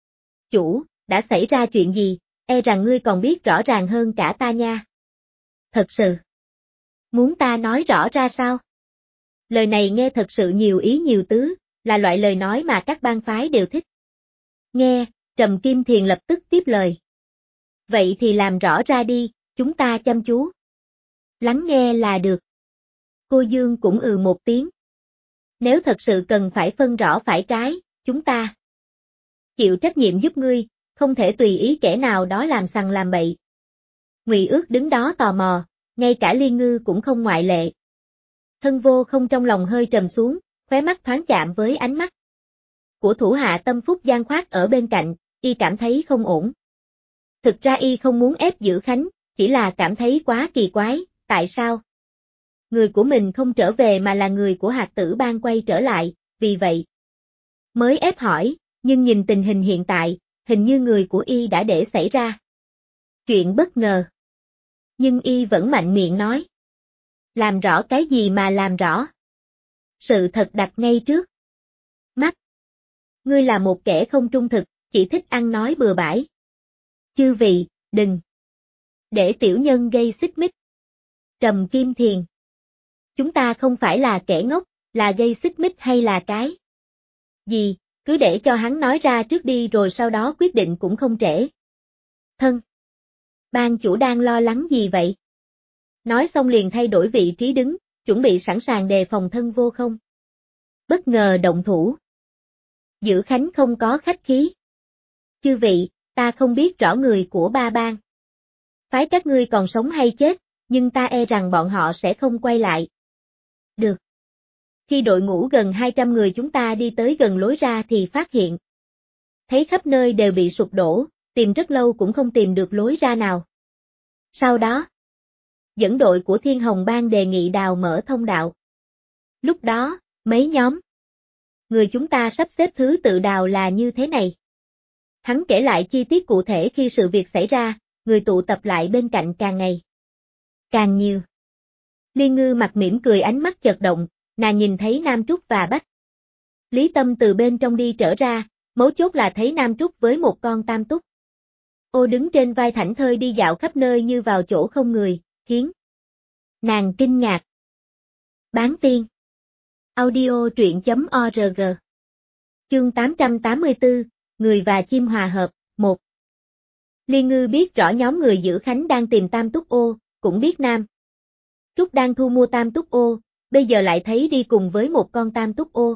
chủ, đã xảy ra chuyện gì, e rằng ngươi còn biết rõ ràng hơn cả ta nha. Thật sự. Muốn ta nói rõ ra sao? Lời này nghe thật sự nhiều ý nhiều tứ, là loại lời nói mà các bang phái đều thích. Nghe, Trầm Kim Thiền lập tức tiếp lời. Vậy thì làm rõ ra đi, chúng ta chăm chú lắng nghe là được. Cô Dương cũng một tiếng. Nếu thật sự cần phải phân rõ phải trái, chúng ta chịu trách nhiệm giúp ngươi, không thể tùy ý kẻ nào đó làm sằng làm bậy. Ngụy Ước đứng đó tò mò, ngay cả Liên Ngư cũng không ngoại lệ. Thân Vô không trong lòng hơi trầm xuống, khóe mắt thoáng chạm với ánh mắt của thủ hạ Tâm Phúc Giang Khoát ở bên cạnh, y cảm thấy không ổn. Thực ra y không muốn ép Dữ Khánh, chỉ là cảm thấy quá kỳ quái, tại sao? Người của mình không trở về mà là người của Hạt Tử Bang quay trở lại, vì vậy mới ép hỏi, nhưng nhìn tình hình hiện tại, hình như người của y đã để xảy ra chuyện bất ngờ. Nhưng y vẫn mạnh miệng nói. Làm rõ cái gì mà làm rõ? Sự thật đặt ngay trước mắt. Ngươi là một kẻ không trung thực, chỉ thích ăn nói bừa bãi. Chư vị, đừng để tiểu nhân gây xích mích. Trầm Kim Thiền. Chúng ta không phải là kẻ ngốc, Là gây xích mích hay là cái gì, cứ để cho hắn nói ra trước đi rồi sau đó quyết định cũng không trễ. Thân. Ban chủ đang lo lắng gì vậy? Nói xong liền thay đổi vị trí đứng, chuẩn bị sẵn sàng đề phòng thân vô không. Bất ngờ động thủ. Dữ Khánh không có khách khí. Chư vị, ta không biết rõ người của ba bang. Phái các ngươi còn sống hay chết, nhưng ta e rằng bọn họ sẽ không quay lại. Được. Khi đội ngũ gần 200 người chúng ta đi tới gần lối ra thì phát hiện. Thấy khắp nơi đều bị sụp đổ, tìm rất lâu cũng không tìm được lối ra nào. Sau đó, dẫn đội của Thiên Hồng Bang đề nghị đào mở thông đạo. Lúc đó, mấy nhóm người chúng ta sắp xếp thứ tự đào là như thế này. Hắn kể lại chi tiết cụ thể khi sự việc xảy ra, người tụ tập lại bên cạnh càng ngày càng nhiều. Liên Ngư mặt mỉm cười ánh mắt chợt động, nàng nhìn thấy Nam Trúc và Bách Lý Tâm từ bên trong đi trở ra, mấu chốt là thấy Nam Trúc với một con tam túc. Ô đứng trên vai thảnh thơi đi dạo khắp nơi như vào chỗ không người, khiến nàng kinh ngạc. Bán tiên. Audio truyện.org. Chương 884, Người và chim hòa hợp, 1. Liên Ngư biết rõ nhóm người Dữ Khánh đang tìm tam túc ô, cũng biết Nam Trúc đang thu mua tam túc ô, bây giờ lại thấy đi cùng với một con tam túc ô.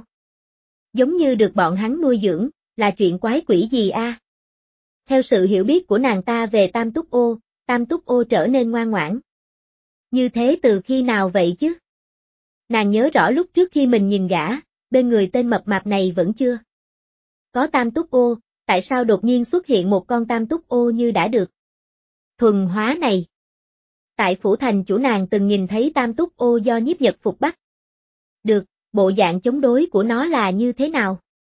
Giống như được bọn hắn nuôi dưỡng, là chuyện quái quỷ gì a? Theo sự hiểu biết của nàng ta về tam túc ô trở nên ngoan ngoãn. Như thế từ khi nào vậy chứ? Nàng nhớ rõ lúc trước khi mình nhìn gã, bên người tên mập mạp này vẫn chưa có tam túc ô, tại sao đột nhiên xuất hiện một con tam túc ô như đã được thuần hóa này? Tại phủ thành chủ nàng từng nhìn thấy tam túc ô do Nhiếp Nhật Phục bắt. Được, bộ dạng chống đối của nó là như thế nào?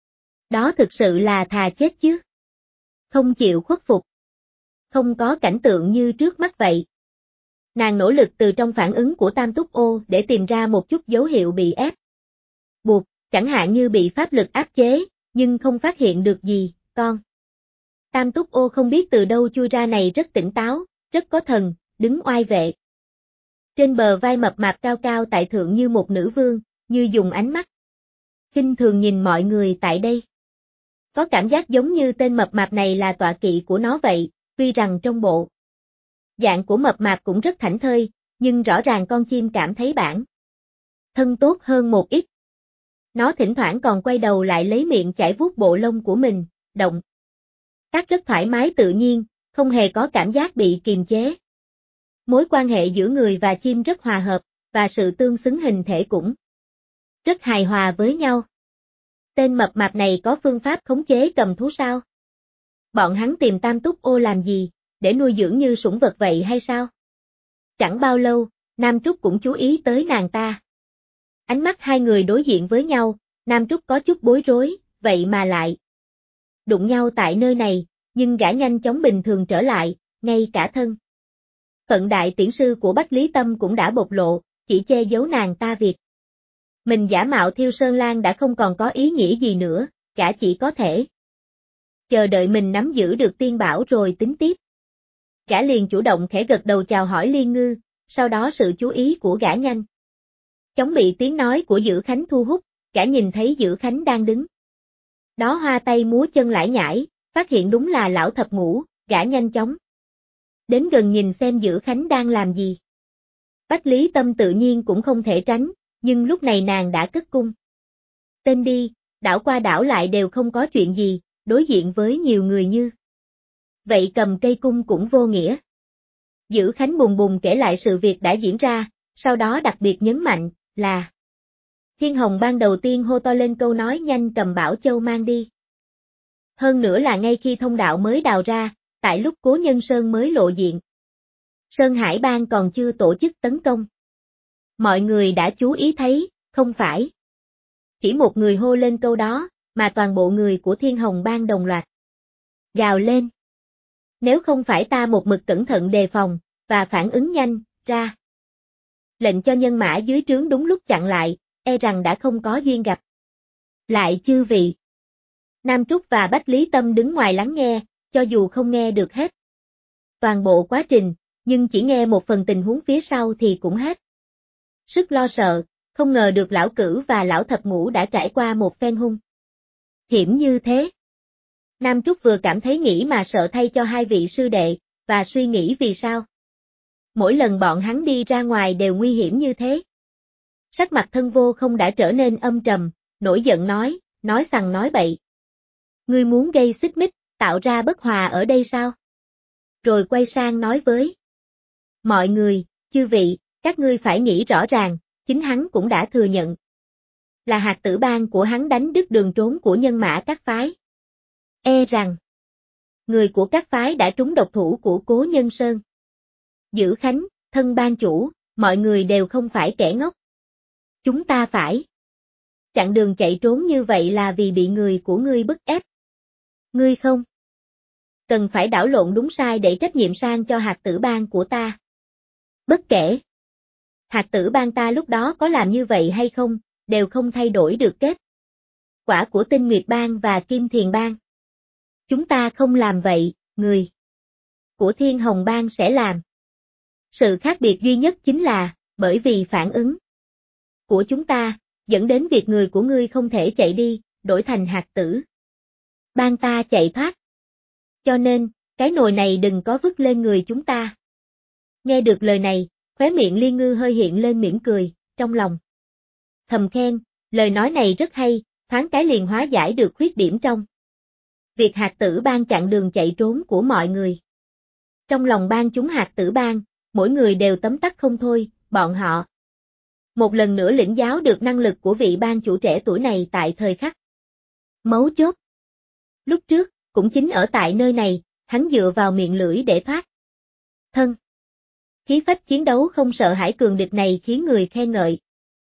Đó thực sự là thà chết chứ. Không chịu khuất phục. Không có cảnh tượng như trước mắt vậy. Nàng nỗ lực từ trong phản ứng của tam túc ô để tìm ra một chút dấu hiệu bị ép buộc, chẳng hạn như bị pháp lực áp chế, nhưng không phát hiện được gì, con. Tam túc ô không biết từ đâu chui ra này rất tỉnh táo, rất có thần, đứng oai vệ. Trên bờ vai mập mạp cao cao tại thượng như một nữ vương, như dùng ánh mắt khinh thường nhìn mọi người tại đây. Có cảm giác giống như tên mập mạp này là tọa kỵ của nó vậy, tuy rằng trong bộ dạng của mập mạp cũng rất thảnh thơi, nhưng rõ ràng con chim cảm thấy bản thân tốt hơn một ít. Nó thỉnh thoảng còn quay đầu lại lấy miệng chải vuốt bộ lông của mình, động tác rất thoải mái tự nhiên, không hề có cảm giác bị kiềm chế. Mối quan hệ giữa người và chim rất hòa hợp, và sự tương xứng hình thể cũng rất hài hòa với nhau. Tên mập mạp này có phương pháp khống chế cầm thú sao? Bọn hắn tìm tam túc ô làm gì, để nuôi dưỡng như sủng vật vậy hay sao? Chẳng bao lâu, Nam Trúc cũng chú ý tới nàng ta. Ánh mắt hai người đối diện với nhau, Nam Trúc có chút bối rối, vậy mà lại đụng nhau tại nơi này, nhưng gã nhanh chóng bình thường trở lại, ngay cả thân phận đại tiễn sư của Bách Lý Tâm cũng đã bộc lộ, chỉ che giấu nàng ta việc mình giả mạo Thiêu Sơn Lang đã không còn có ý nghĩa gì nữa, gã chỉ có thể chờ đợi mình nắm giữ được tiên bảo rồi tính tiếp. Gã liền chủ động khẽ gật đầu chào hỏi Liên Ngư, sau đó sự chú ý của gã nhanh chóng bị tiếng nói của Dữ Khánh thu hút, gã nhìn thấy Dữ Khánh đang đứng đó hoa tay múa chân lải nhải, phát hiện đúng là lão thập ngũ, gã nhanh chóng đến gần nhìn xem Dữ Khánh đang làm gì. Bách Lý Tâm tự nhiên cũng không thể tránh, nhưng lúc này nàng đã cất cung tên đi, đảo qua đảo lại đều không có chuyện gì, đối diện với nhiều người như vậy cầm cây cung cũng vô nghĩa. Dữ Khánh bùng bùng kể lại sự việc đã diễn ra, sau đó đặc biệt nhấn mạnh là Thiên Hồng Bang đầu tiên hô to lên câu nói nhanh cầm Bảo Châu mang đi. Hơn nữa là ngay khi thông đạo mới đào ra, tại lúc Cố Nhân Sơn mới lộ diện. Sơn Hải Bang còn chưa tổ chức tấn công. Mọi người đã chú ý thấy, không phải chỉ một người hô lên câu đó, mà toàn bộ người của Thiên Hồng Bang đồng loạt gào lên. Nếu không phải ta một mực cẩn thận đề phòng, và phản ứng nhanh, ra lệnh cho nhân mã dưới trướng đúng lúc chặn lại, e rằng đã không có duyên gặp lại chư vị. Nam Trúc và Bách Lý Tâm đứng ngoài lắng nghe, cho dù không nghe được hết toàn bộ quá trình, nhưng chỉ nghe một phần tình huống phía sau thì cũng hết sức lo sợ, không ngờ được lão cửu và lão thập ngũ đã trải qua một phen hung hiểm như thế. Nam Trúc vừa cảm thấy nghĩ mà sợ thay cho hai vị sư đệ, và suy nghĩ vì sao mỗi lần bọn hắn đi ra ngoài đều nguy hiểm như thế. Sắc mặt Thân Vô Không đã trở nên âm trầm, nổi giận nói sằng nói bậy. Ngươi muốn gây xích mích, tạo ra bất hòa ở đây sao? Rồi quay sang nói với mọi người, chư vị, các ngươi phải nghĩ rõ ràng, chính hắn cũng đã thừa nhận là hạt tử bang của hắn đánh đứt đường trốn của nhân mã các phái. E rằng người của các phái đã trúng độc thủ của Cố Nhân Sơn. Dữ Khánh, Thân ban chủ, mọi người đều không phải kẻ ngốc. Chúng ta phải chặn đường chạy trốn như vậy là vì bị người của ngươi bức ép. Ngươi không cần phải đảo lộn đúng sai để trách nhiệm sang cho hạt tử bang của ta. Bất kể hạt tử bang ta lúc đó có làm như vậy hay không, đều không thay đổi được kết quả của Tinh Nguyệt bang và Kim Thiền bang. Chúng ta không làm vậy, người của Thiên Hồng bang sẽ làm. Sự khác biệt duy nhất chính là, bởi vì phản ứng của chúng ta, dẫn đến việc người của ngươi không thể chạy đi, đổi thành hạt tử bang ta chạy thoát. Cho nên, cái nồi này đừng có vứt lên người chúng ta. Nghe được lời này, khóe miệng Liên Ngư hơi hiện lên mỉm cười, trong lòng thầm khen, lời nói này rất hay, thoáng cái liền hóa giải được khuyết điểm trong việc hạt tử bang chặn đường chạy trốn của mọi người. Trong lòng bang chúng hạt tử bang, mỗi người đều tấm tắc không thôi, bọn họ một lần nữa lĩnh giáo được năng lực của vị bang chủ trẻ tuổi này tại thời khắc mấu chốt. Lúc trước, cũng chính ở tại nơi này, hắn dựa vào miệng lưỡi để thoát thân. Khí phách chiến đấu không sợ hãi cường địch này khiến người khen ngợi.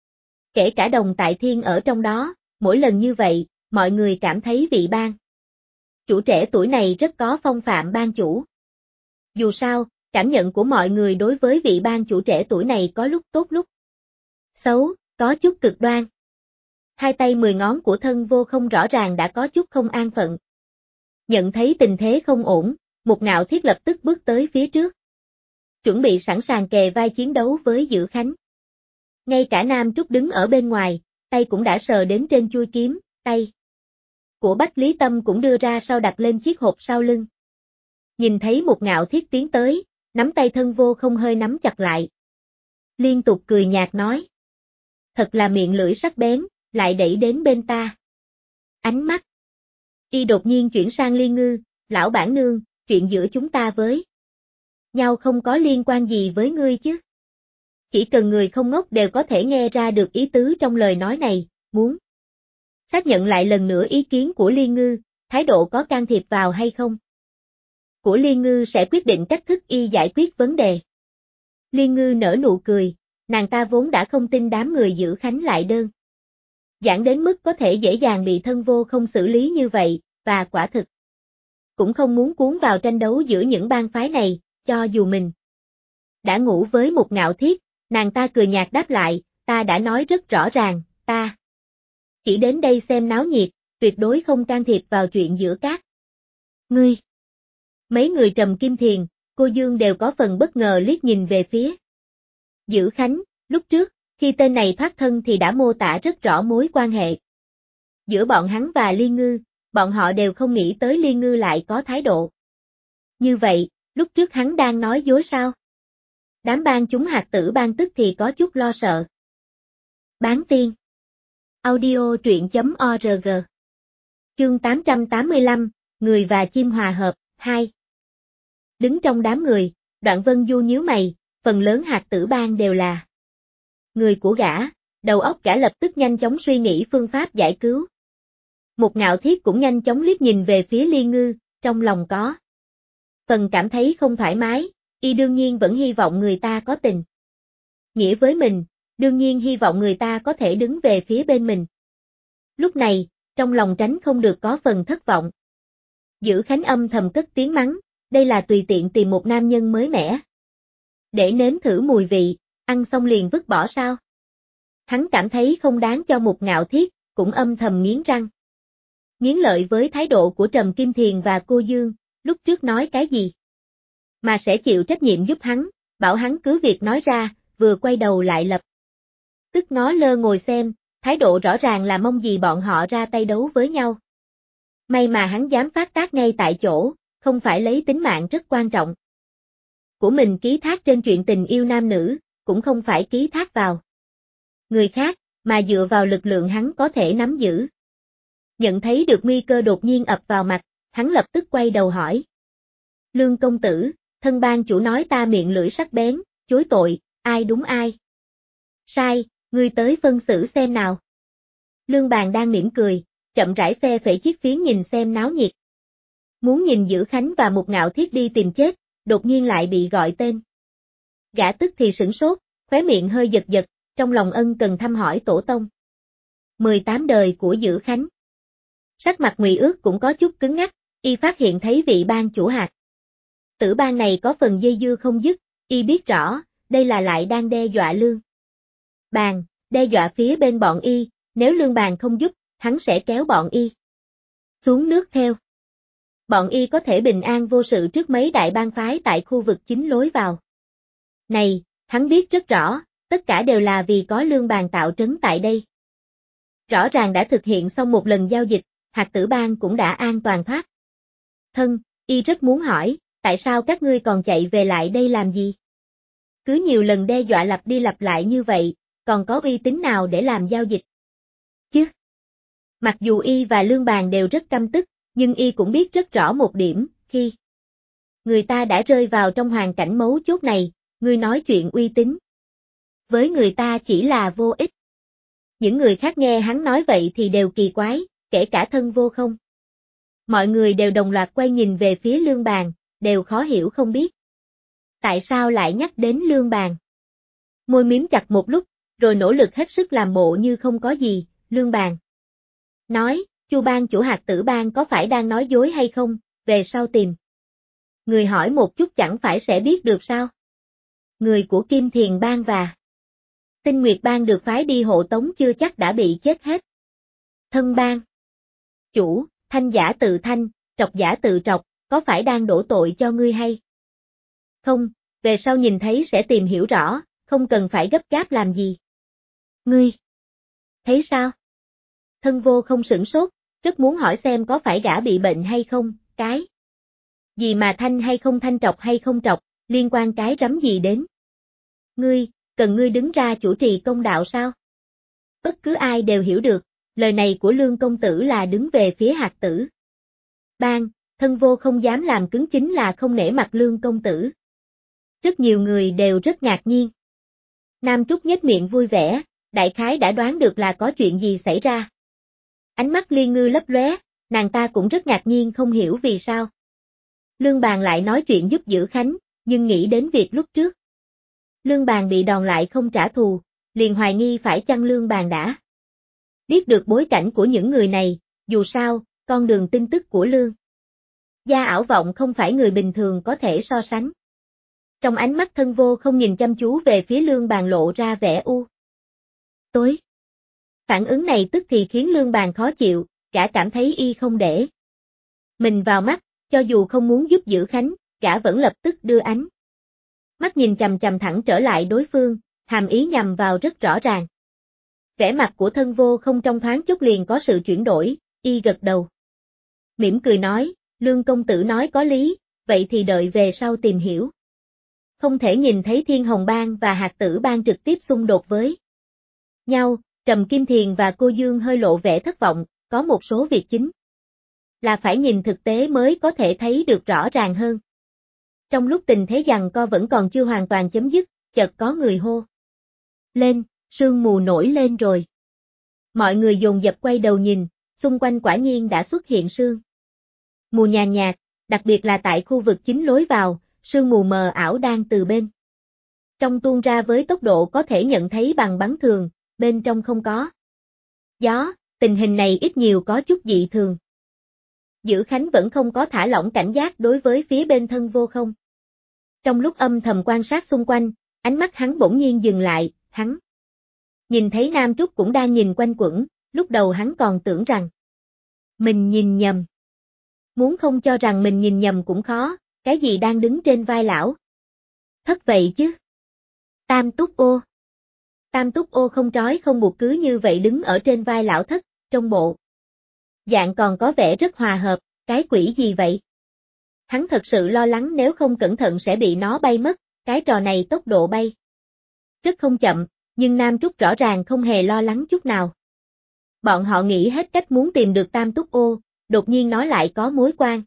Kể cả Đồng Tại Thiên ở trong đó, mỗi lần như vậy, mọi người cảm thấy vị bang chủ trẻ tuổi này rất có phong phạm bang chủ. Dù sao, cảm nhận của mọi người đối với vị bang chủ trẻ tuổi này có lúc tốt lúc xấu, có chút cực đoan. Hai tay 10 ngón của Thân Vô Không rõ ràng đã có chút không an phận. Nhận thấy tình thế không ổn, Một Ngạo Thiết lập tức bước tới phía trước. Chuẩn bị sẵn sàng kề vai chiến đấu với Dữ Khánh. Ngay cả Nam Trúc đứng ở bên ngoài, tay cũng đã sờ đến trên chuôi kiếm, tay của Bách Lý Tâm cũng đưa ra sau đặt lên chiếc hộp sau lưng. Nhìn thấy Một Ngạo Thiết tiến tới, nắm tay Thân Vô Không hơi nắm chặt lại. Liên tục cười nhạt nói. Thật là miệng lưỡi sắc bén, lại đẩy đến bên ta. Ánh mắt y đột nhiên chuyển sang Liên Ngư, lão bản nương, chuyện giữa chúng ta với nhau không có liên quan gì với ngươi chứ. Chỉ cần người không ngốc đều có thể nghe ra được ý tứ trong lời nói này, muốn xác nhận lại lần nữa ý kiến của Liên Ngư, thái độ có can thiệp vào hay không của Liên Ngư sẽ quyết định cách thức y giải quyết vấn đề. Liên Ngư nở nụ cười, nàng ta vốn đã không tin đám người Dữ Khánh lại đơn giản đến mức có thể dễ dàng bị Thân Vô Không xử lý như vậy, và quả thực cũng không muốn cuốn vào tranh đấu giữa những bang phái này, cho dù mình đã ngủ với Một Ngạo Thiết, nàng ta cười nhạt đáp lại, ta đã nói rất rõ ràng, ta chỉ đến đây xem náo nhiệt, tuyệt đối không can thiệp vào chuyện giữa các ngươi. Mấy người Trầm Kim Thiền, Cô Dương đều có phần bất ngờ liếc nhìn về phía Dữ Khánh, lúc trước, khi tên này thoát thân thì đã mô tả rất rõ mối quan hệ giữa bọn hắn và Liên Ngư, bọn họ đều không nghĩ tới Liên Ngư lại có thái độ như vậy, lúc trước hắn đang nói dối sao? Đám bang chúng hạt tử bang tức thì có chút lo sợ. Bán tiên audio truyện.org Chương 885, Người và chim hòa hợp, 2 Đứng trong đám người, Đoạn Vân Du nhíu mày, phần lớn hạt tử bang đều là người của gã, đầu óc gã lập tức nhanh chóng suy nghĩ phương pháp giải cứu. Một Ngạo Thiết cũng nhanh chóng liếc nhìn về phía Liên Ngư, trong lòng có phần cảm thấy không thoải mái, y đương nhiên vẫn hy vọng người ta có tình nghĩa với mình, đương nhiên hy vọng người ta có thể đứng về phía bên mình. Lúc này, trong lòng tránh không được có phần thất vọng. Dữ Khánh âm thầm cất tiếng mắng, đây là tùy tiện tìm một nam nhân mới mẻ để nếm thử mùi vị, ăn xong liền vứt bỏ sao? Hắn cảm thấy không đáng cho Một Ngạo Thiết, cũng âm thầm nghiến răng nghiến lợi với thái độ của Trầm Kim Thiền và Cô Dương, lúc trước nói cái gì mà sẽ chịu trách nhiệm giúp hắn, bảo hắn cứ việc nói ra, vừa quay đầu lại lập Tức ngó lơ ngồi xem, thái độ rõ ràng là mong gì bọn họ ra tay đấu với nhau. May mà hắn dám phát tác ngay tại chỗ, không phải lấy tính mạng rất quan trọng của mình ký thác trên chuyện tình yêu nam nữ, cũng không phải ký thác vào người khác, mà dựa vào lực lượng hắn có thể nắm giữ. Nhận thấy được nguy cơ đột nhiên ập vào mặt, hắn lập tức quay đầu hỏi. Lương công tử, thân ban chủ nói ta miệng lưỡi sắc bén, chối tội, ai đúng ai? Sai, ngươi tới phân xử xem nào. Lương Bàn đang mỉm cười, chậm rãi phe phẩy chiếc phiến nhìn xem náo nhiệt. Muốn nhìn Dữ Khánh và Mục Ngạo Thiết đi tìm chết, đột nhiên lại bị gọi tên. Gã tức thì sửng sốt, khóe miệng hơi giật giật, trong lòng ân cần thăm hỏi tổ tông. 18 đời của Dữ Khánh. Sắc mặt Ngụy Ước cũng có chút cứng ngắc, y phát hiện thấy vị ban chủ hạt tử ban này có phần dây dưa không dứt, y biết rõ, đây là lại đang đe dọa Lương Bàn, đe dọa phía bên bọn y, nếu Lương Bàn không giúp, hắn sẽ kéo bọn y xuống nước theo. Bọn y có thể bình an vô sự trước mấy đại bang phái tại khu vực chính lối vào. Này, hắn biết rất rõ, tất cả đều là vì có Lương Bàn tạo trấn tại đây. Rõ ràng đã thực hiện xong một lần giao dịch, hạt tử bang cũng đã an toàn thoát thân, y rất muốn hỏi, tại sao các ngươi còn chạy về lại đây làm gì? Cứ nhiều lần đe dọa lặp đi lặp lại như vậy, còn có uy tín nào để làm giao dịch? Chứ? Mặc dù y và Lương Bàn đều rất căm tức, nhưng y cũng biết rất rõ một điểm, khi người ta đã rơi vào trong hoàn cảnh mấu chốt này, ngươi nói chuyện uy tín với người ta chỉ là vô ích. Những người khác nghe hắn nói vậy thì đều kỳ quái, kể cả Thân Vô không. Mọi người đều đồng loạt quay nhìn về phía Lương Bàn, đều khó hiểu không biết. Tại sao lại nhắc đến Lương Bàn? Môi miếm chặt một lúc, rồi nỗ lực hết sức làm bộ như không có gì, Lương Bàn nói, Chu ban chủ hạt tử ban có phải đang nói dối hay không, về sau tìm. Người hỏi một chút chẳng phải sẽ biết được sao? Người của Kim Thiền Bang và Tinh Nguyệt Bang được phái đi hộ tống chưa chắc đã bị chết hết. Thân bang chủ, thanh giả tự thanh, trọc giả tự trọc, có phải đang đổ tội cho ngươi hay không? Về sau nhìn thấy sẽ tìm hiểu rõ, không cần phải gấp gáp làm gì. Ngươi thấy sao? Thân Vô không sửng sốt, rất muốn hỏi xem có phải gã bị bệnh hay không, cái gì mà thanh hay không thanh, trọc hay không trọc, liên quan cái rắm gì đến? Cần ngươi đứng ra chủ trì công đạo sao? Bất cứ ai đều hiểu được, lời này của Lương công tử là đứng về phía hạt tử bang, Thân Vô không dám làm cứng chính là không nể mặt Lương công tử. Rất nhiều người đều rất ngạc nhiên. Nam Trúc nhếch miệng vui vẻ, đại khái đã đoán được là có chuyện gì xảy ra. Ánh mắt Liên Ngư lấp lóe, nàng ta cũng rất ngạc nhiên không hiểu vì sao. Lương Bàn lại nói chuyện giúp Dữ Khánh, nhưng nghĩ đến việc lúc trước. Lương Bàn bị đòn lại không trả thù, liền hoài nghi phải chăng Lương Bàn đã biết được bối cảnh của những người này, dù sao, con đường tin tức của Lương gia ảo vọng không phải người bình thường có thể so sánh. Trong ánh mắt Thân Vô không nhìn chăm chú về phía Lương Bàn lộ ra vẻ u tối. Phản ứng này tức thì khiến Lương Bàn khó chịu, gã cảm thấy y không để mình vào mắt, cho dù không muốn giúp Dữ Khánh, gã vẫn lập tức đưa ánh mắt nhìn chằm chằm thẳng trở lại đối phương, hàm ý nhằm vào rất rõ ràng. Vẻ mặt của Thân Vô không trong thoáng chốc liền có sự chuyển đổi, y gật đầu. Mỉm cười nói, Lương công tử nói có lý, vậy thì đợi về sau tìm hiểu. Không thể nhìn thấy Thiên Hồng Bang và hạt tử bang trực tiếp xung đột với nhau, Trầm Kim Thiền và cô Dương hơi lộ vẻ thất vọng, có một số việc chính là phải nhìn thực tế mới có thể thấy được rõ ràng hơn. Trong lúc tình thế giằng co vẫn còn chưa hoàn toàn chấm dứt, chợt có người hô lên, sương mù nổi lên rồi. Mọi người dồn dập quay đầu nhìn, xung quanh quả nhiên đã xuất hiện sương mù nhàn nhạt, đặc biệt là tại khu vực chính lối vào, sương mù mờ ảo đang từ bên trong tuôn ra với tốc độ có thể nhận thấy bằng bắn thường, bên trong không có gió, tình hình này ít nhiều có chút dị thường. Dữ Khánh vẫn không có thả lỏng cảnh giác đối với phía bên Thân Vô không. Trong lúc âm thầm quan sát xung quanh, ánh mắt hắn bỗng nhiên dừng lại, hắn nhìn thấy Nam Trúc cũng đang nhìn quanh quẩn, lúc đầu hắn còn tưởng rằng mình nhìn nhầm. Muốn không cho rằng mình nhìn nhầm cũng khó, cái gì đang đứng trên vai lão Thất vậy chứ? Tam Túc ô. Tam túc ô không trói không buộc cứ như vậy đứng ở trên vai lão thất, trong bộ dạng còn có vẻ rất hòa hợp, cái quỷ gì vậy? Hắn thật sự lo lắng nếu không cẩn thận sẽ bị nó bay mất, cái trò này tốc độ bay rất không chậm, nhưng Nam Trúc rõ ràng không hề lo lắng chút nào. Bọn họ nghĩ hết cách muốn tìm được Tam Túc Ô, đột nhiên nó lại có mối quan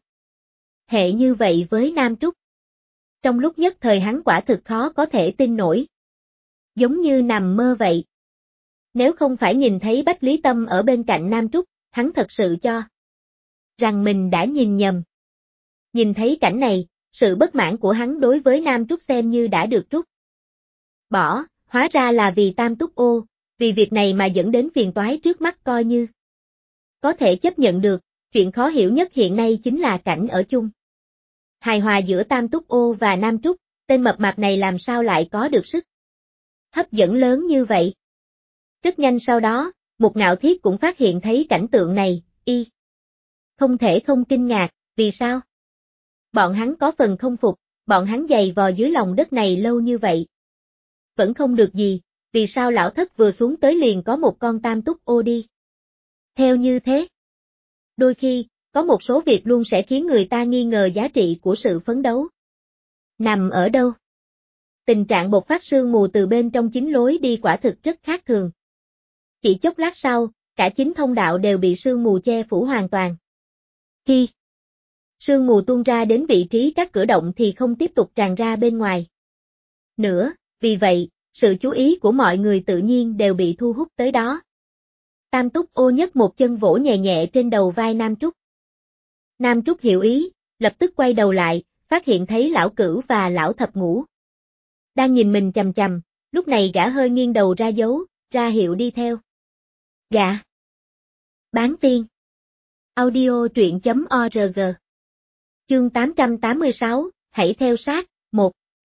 hệ như vậy với Nam Trúc. Trong lúc nhất thời hắn quả thực khó có thể tin nổi. Giống như nằm mơ vậy. Nếu không phải nhìn thấy Bách Lý Tâm ở bên cạnh Nam Trúc, hắn thật sự cho rằng mình đã nhìn nhầm. Nhìn thấy cảnh này, sự bất mãn của hắn đối với Nam Trúc xem như đã được trút bỏ, hóa ra là vì Tam Túc Ô, vì việc này mà dẫn đến phiền toái trước mắt coi như có thể chấp nhận được, chuyện khó hiểu nhất hiện nay chính là cảnh ở chung hài hòa giữa Tam Túc Ô và Nam Trúc, tên mập mạp này làm sao lại có được sức hấp dẫn lớn như vậy. Rất nhanh sau đó, Mục Ngạo Thiết cũng phát hiện thấy cảnh tượng này, y không thể không kinh ngạc, vì sao? Bọn hắn có phần không phục, bọn hắn giày vò dưới lòng đất này lâu như vậy. Vẫn không được gì, vì sao lão thất vừa xuống tới liền có một con Tam Túc Ô đi? Theo như thế. Đôi khi, có một số việc luôn sẽ khiến người ta nghi ngờ giá trị của sự phấn đấu. Nằm ở đâu? Tình trạng bộc phát sương mù từ bên trong chính lối đi quả thực rất khác thường. Chỉ chốc lát sau, cả chính thông đạo đều bị sương mù che phủ hoàn toàn. Khi sương mù tuôn ra đến vị trí các cửa động thì không tiếp tục tràn ra bên ngoài nữa, vì vậy, sự chú ý của mọi người tự nhiên đều bị thu hút tới đó. Tam Túc Ô nhấc một chân vỗ nhẹ nhẹ trên đầu vai Nam Trúc. Nam Trúc hiểu ý, lập tức quay đầu lại, phát hiện thấy lão Cửu và lão Thập Ngũ đang nhìn mình chằm chằm, lúc này gã hơi nghiêng đầu ra dấu, ra hiệu đi theo. Gã bán tiên. Audio truyện.org. Chương 886, hãy theo sát, 1.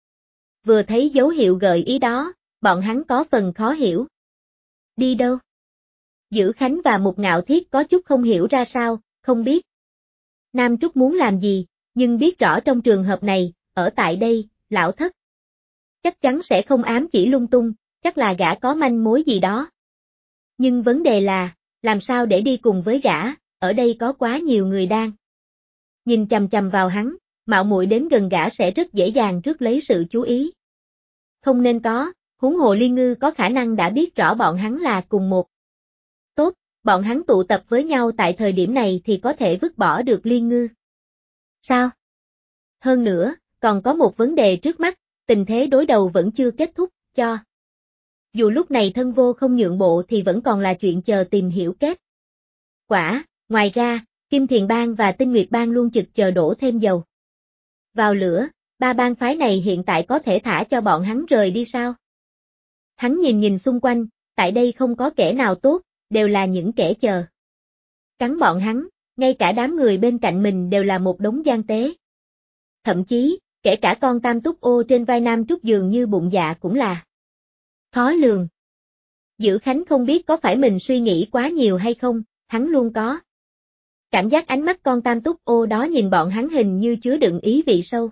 Vừa thấy dấu hiệu gợi ý đó, bọn hắn có phần khó hiểu. Đi đâu? Dữ Khánh và Mục Ngạo Thiết có chút không hiểu ra sao, không biết Nam Trúc muốn làm gì, nhưng biết rõ trong trường hợp này, ở tại đây, lão thất chắc chắn sẽ không ám chỉ lung tung, chắc là gã có manh mối gì đó. Nhưng vấn đề là, làm sao để đi cùng với gã, ở đây có quá nhiều người đang nhìn chằm chằm vào hắn, mạo muội đến gần gã sẽ rất dễ dàng rước lấy sự chú ý. Không nên có, huống hồ Liên Ngư có khả năng đã biết rõ bọn hắn là cùng một. Tốt, bọn hắn tụ tập với nhau tại thời điểm này thì có thể vứt bỏ được Liên Ngư. Sao? Hơn nữa, còn có một vấn đề trước mắt, tình thế đối đầu vẫn chưa kết thúc, cho dù lúc này thân vô không nhượng bộ thì vẫn còn là chuyện chờ tìm hiểu kết quả. Ngoài ra, Kim Thiền Bang và Tinh Nguyệt Bang luôn trực chờ đổ thêm dầu vào lửa, ba bang phái này hiện tại có thể thả cho bọn hắn rời đi sao? Hắn nhìn nhìn xung quanh, tại đây không có kẻ nào tốt, đều là những kẻ chờ cắn bọn hắn, ngay cả đám người bên cạnh mình đều là một đống gian tế. Thậm chí, kể cả con Tam Túc Ô trên vai Nam Trúc dường như bụng dạ cũng là khó lường. Dữ Khánh không biết có phải mình suy nghĩ quá nhiều hay không, hắn luôn có cảm giác ánh mắt con Tam Túc Ô đó nhìn bọn hắn hình như chứa đựng ý vị sâu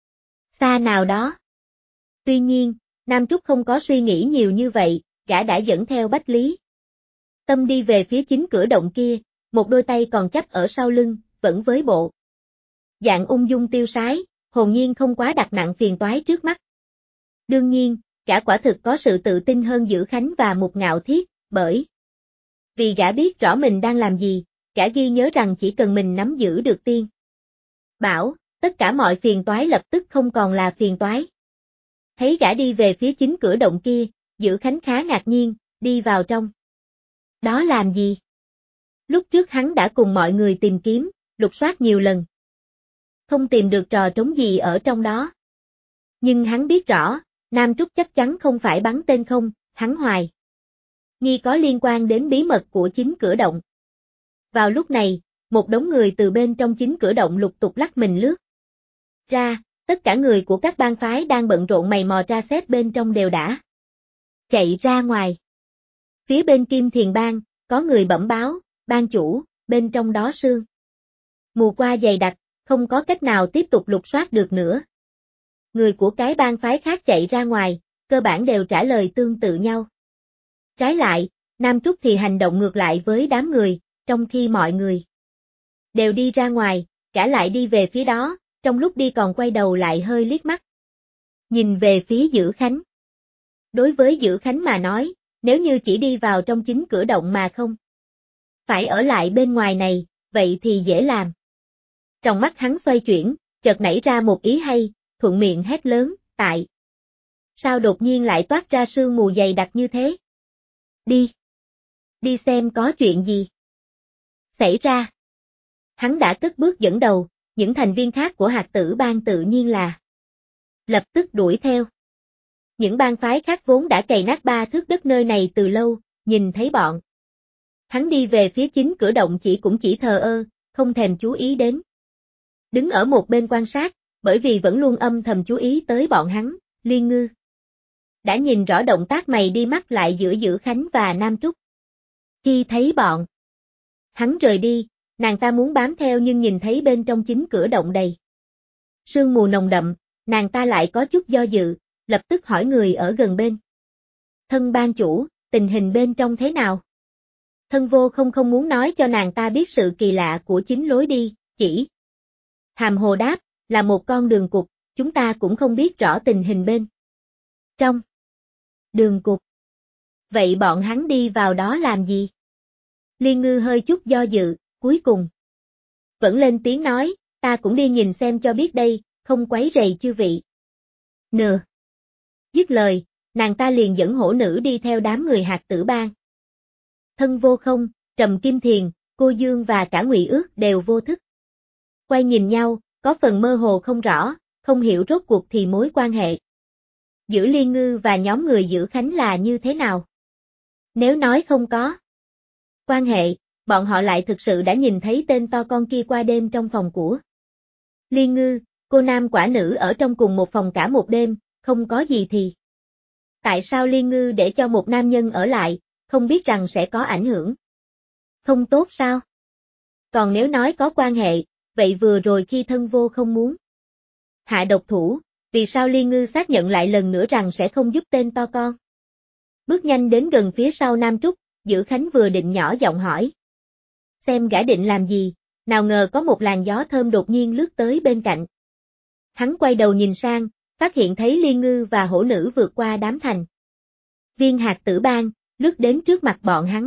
xa nào đó. Tuy nhiên, Nam Trúc không có suy nghĩ nhiều như vậy, gã đã dẫn theo Bách Lý Tâm đi về phía chính cửa động kia, một đôi tay còn chắp ở sau lưng, vẫn với bộ dạng ung dung tiêu sái, hồn nhiên không quá đặt nặng phiền toái trước mắt. Đương nhiên, gã quả thực có sự tự tin hơn Dữ Khánh và Mục Ngạo Thiết, bởi vì gã biết rõ mình đang làm gì, gã ghi nhớ rằng chỉ cần mình nắm giữ được tiên bảo, tất cả mọi phiền toái lập tức không còn là phiền toái. Thấy gã đi về phía chính cửa động kia, Dữ Khánh khá ngạc nhiên, đi vào trong. Đó làm gì? Lúc trước hắn đã cùng mọi người tìm kiếm, lục soát nhiều lần. Không tìm được trò trống gì ở trong đó. Nhưng hắn biết rõ, Nam Trúc chắc chắn không phải bắn tên không, hắn hoài nghi có liên quan đến bí mật của chính cửa động. Vào lúc này, một đống người từ bên trong chính cửa động lục tục lắc mình lướt ra, tất cả người của các bang phái đang bận rộn mày mò tra xét bên trong đều đã chạy ra ngoài. Phía bên Kim Thiền Bang, có người bẩm báo, bang chủ, bên trong đó sương mù qua dày đặc, không có cách nào tiếp tục lục soát được nữa. Người của cái bang phái khác chạy ra ngoài, cơ bản đều trả lời tương tự nhau. Trái lại, Nam Trúc thì hành động ngược lại với đám người, trong khi mọi người đều đi ra ngoài, cả lại đi về phía đó, trong lúc đi còn quay đầu lại hơi liếc mắt. Nhìn về phía Dữ Khánh. Đối với Dữ Khánh mà nói, nếu như chỉ đi vào trong chính cửa động mà không phải ở lại bên ngoài này, vậy thì dễ làm. Trong mắt hắn xoay chuyển, chợt nảy ra một ý hay, thuận miệng hét lớn, tại sao đột nhiên lại toát ra sương mù dày đặc như thế? Đi xem có chuyện gì xảy ra. Hắn đã cất bước dẫn đầu, những thành viên khác của Hạt Tử Bang tự nhiên là lập tức đuổi theo. Những bang phái khác vốn đã cày nát 3 thước đất nơi này từ lâu, nhìn thấy bọn hắn đi về phía chính cửa động cũng chỉ thờ ơ, không thèm chú ý đến. Đứng ở một bên quan sát, bởi vì vẫn luôn âm thầm chú ý tới bọn hắn, Liên Ngư đã nhìn rõ động tác mày đi mắt lại giữa Dữ Khánh và Nam Trúc. Khi thấy bọn hắn rời đi, nàng ta muốn bám theo nhưng nhìn thấy bên trong chính cửa động đầy sương mù nồng đậm, nàng ta lại có chút do dự, lập tức hỏi người ở gần bên. Thân ban chủ, tình hình bên trong thế nào? Thân vô không muốn nói cho nàng ta biết sự kỳ lạ của chính lối đi, chỉ hàm hồ đáp, là một con đường cụt, chúng ta cũng không biết rõ tình hình bên trong đường cụt. Vậy bọn hắn đi vào đó làm gì? Liên Ngư hơi chút do dự, cuối cùng vẫn lên tiếng nói, ta cũng đi nhìn xem cho biết đây, không quấy rầy chư vị. Nờ. Dứt lời, nàng ta liền dẫn hổ nữ đi theo đám người Hạt Tử Bang. Thân vô không, Trầm Kim Thiền, Cô Dương và cả Ngụy Ước đều vô thức quay nhìn nhau, có phần mơ hồ không rõ, không hiểu rốt cuộc thì mối quan hệ giữa Liên Ngư và nhóm người Dữ Khánh là như thế nào. Nếu nói không có quan hệ, bọn họ lại thực sự đã nhìn thấy tên to con kia qua đêm trong phòng của Liên Ngư, cô nam quả nữ ở trong cùng một phòng cả một đêm, không có gì thì tại sao Liên Ngư để cho một nam nhân ở lại, không biết rằng sẽ có ảnh hưởng không tốt sao? Còn nếu nói có quan hệ, vậy vừa rồi khi thân vô không muốn hạ độc thủ, vì sao Liên Ngư xác nhận lại lần nữa rằng sẽ không giúp tên to con? Bước nhanh đến gần phía sau Nam Trúc, Dữ Khánh vừa định nhỏ giọng hỏi. Xem gã định làm gì, nào ngờ có một làn gió thơm đột nhiên lướt tới bên cạnh. Hắn quay đầu nhìn sang, phát hiện thấy Liên Ngư và hổ nữ vượt qua đám thành viên Hạt Tử Bang, lướt đến trước mặt bọn hắn.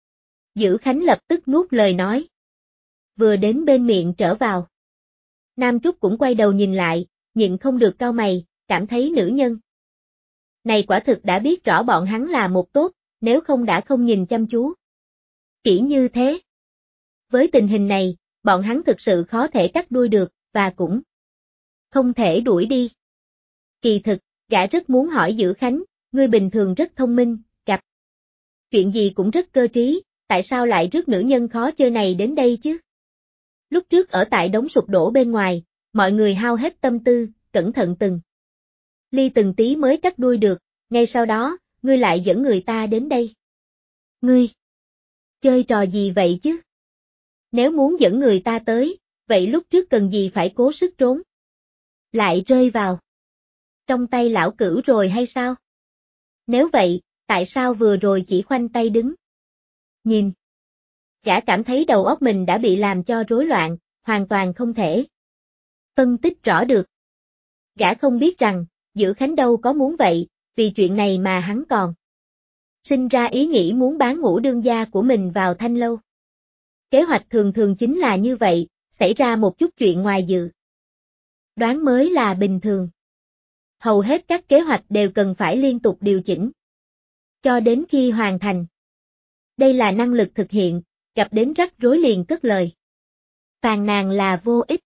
Dữ Khánh lập tức nuốt lời nói. Vừa đến bên miệng trở vào. Nam Trúc cũng quay đầu nhìn lại, nhịn không được cau mày, cảm thấy nữ nhân này quả thực đã biết rõ bọn hắn là một tốt, nếu không đã không nhìn chăm chú kỹ như thế. Với tình hình này, bọn hắn thực sự khó thể cắt đuôi được, và cũng không thể đuổi đi. Kỳ thực, gã rất muốn hỏi Dữ Khánh, ngươi bình thường rất thông minh, gặp chuyện gì cũng rất cơ trí, tại sao lại rước nữ nhân khó chơi này đến đây chứ? Lúc trước ở tại đống sụp đổ bên ngoài, mọi người hao hết tâm tư, cẩn thận từng ly từng tí mới cắt đuôi được, ngay sau đó, ngươi lại dẫn người ta đến đây. Ngươi chơi trò gì vậy chứ? Nếu muốn dẫn người ta tới, vậy lúc trước cần gì phải cố sức trốn? Lại rơi vào trong tay lão cửu rồi hay sao? Nếu vậy, tại sao vừa rồi chỉ khoanh tay đứng? Nhìn. Gã cảm thấy đầu óc mình đã bị làm cho rối loạn, hoàn toàn không thể phân tích rõ được. Gã không biết rằng, Dữ Khánh đâu có muốn vậy, vì chuyện này mà hắn còn sinh ra ý nghĩ muốn bán ngũ đương gia của mình vào thanh lâu. Kế hoạch thường thường chính là như vậy, xảy ra một chút chuyện ngoài dự đoán mới là bình thường. Hầu hết các kế hoạch đều cần phải liên tục điều chỉnh cho đến khi hoàn thành. Đây là năng lực thực hiện, gặp đến rắc rối liền cất lời. Phàn nàn là vô ích.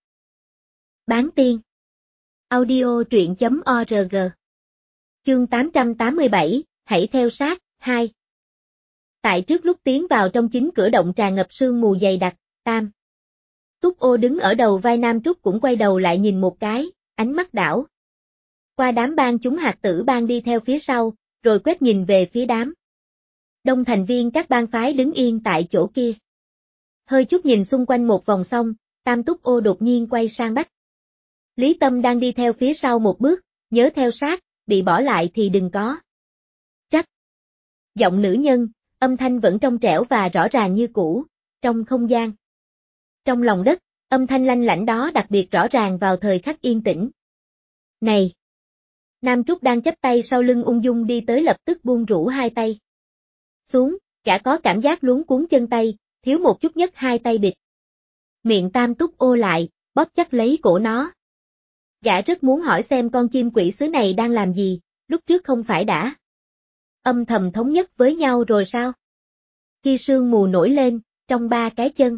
Bán tiên. Audio truyện.org. Chương 887, hãy theo sát, 2. Tại trước lúc tiến vào trong chính cửa động tràn ngập sương mù dày đặc, Tam Túc Ô đứng ở đầu vai Nam Trúc cũng quay đầu lại nhìn một cái, ánh mắt đảo qua đám bang chúng Hạt Tử Bang đi theo phía sau, rồi quét nhìn về phía đám đông thành viên các bang phái đứng yên tại chỗ kia. Hơi chút nhìn xung quanh một vòng xong, Tam Túc Ô đột nhiên quay sang Bách Lý Tâm đang đi theo phía sau một bước, nhớ theo sát, bị bỏ lại thì đừng có trách. Giọng nữ nhân, âm thanh vẫn trong trẻo và rõ ràng như cũ, trong không gian. Trong lòng đất, âm thanh lanh lảnh đó đặc biệt rõ ràng vào thời khắc yên tĩnh. Này! Nam Trúc đang chắp tay sau lưng ung dung đi tới lập tức buông rũ hai tay xuống, gã có cảm giác luống cuống chân tay, thiếu một chút nhất hai tay bịt. Miệng Tam Túc ô lại, bóp chắc lấy cổ nó. Gã rất muốn hỏi xem con chim quỷ sứ này đang làm gì, lúc trước không phải đã âm thầm thống nhất với nhau rồi sao? Khi sương mù nổi lên, trong ba cái chân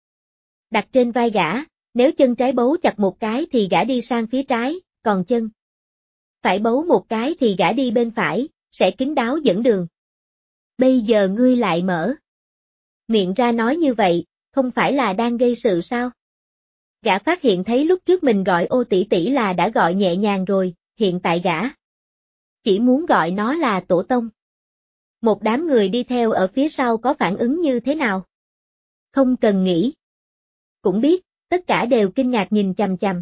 đặt trên vai gã, nếu chân trái bấu chặt một cái thì gã đi sang phía trái, còn chân phải bấu một cái thì gã đi bên phải, sẽ kín đáo dẫn đường. Bây giờ ngươi lại mở miệng ra nói như vậy, không phải là đang gây sự sao? Gã phát hiện thấy lúc trước mình gọi ô tỷ tỷ là đã gọi nhẹ nhàng rồi, hiện tại gã chỉ muốn gọi nó là tổ tông. Một đám người đi theo ở phía sau có phản ứng như thế nào? Không cần nghĩ. Cũng biết, tất cả đều kinh ngạc nhìn chằm chằm.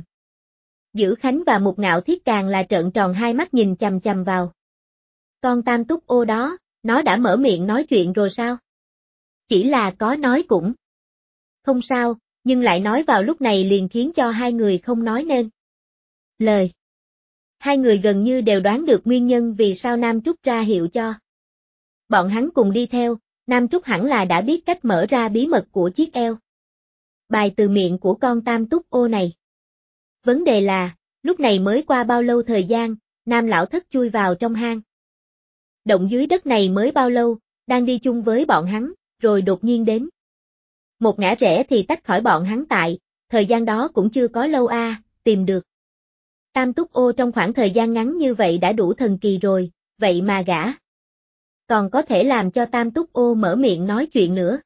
Dữ Khánh và Mục Ngạo Thiết càng là trợn tròn hai mắt nhìn chằm chằm vào. Con Tam Túc ô đó, nó đã mở miệng nói chuyện rồi sao? Chỉ là có nói cũng không sao, nhưng lại nói vào lúc này liền khiến cho hai người không nói nên lời. Hai người gần như đều đoán được nguyên nhân vì sao Nam Trúc ra hiệu cho bọn hắn cùng đi theo, Nam Trúc hẳn là đã biết cách mở ra bí mật của chiếc eo bài từ miệng của con Tam Túc ô này. Vấn đề là, lúc này mới qua bao lâu thời gian, Nam Lão Thất chui vào trong hang động dưới đất này mới bao lâu, đang đi chung với bọn hắn, rồi đột nhiên đến một ngã rẽ thì tách khỏi bọn hắn tại, thời gian đó cũng chưa có lâu tìm được Tam Túc ô trong khoảng thời gian ngắn như vậy đã đủ thần kỳ rồi, vậy mà gã còn có thể làm cho Tam Túc ô mở miệng nói chuyện nữa.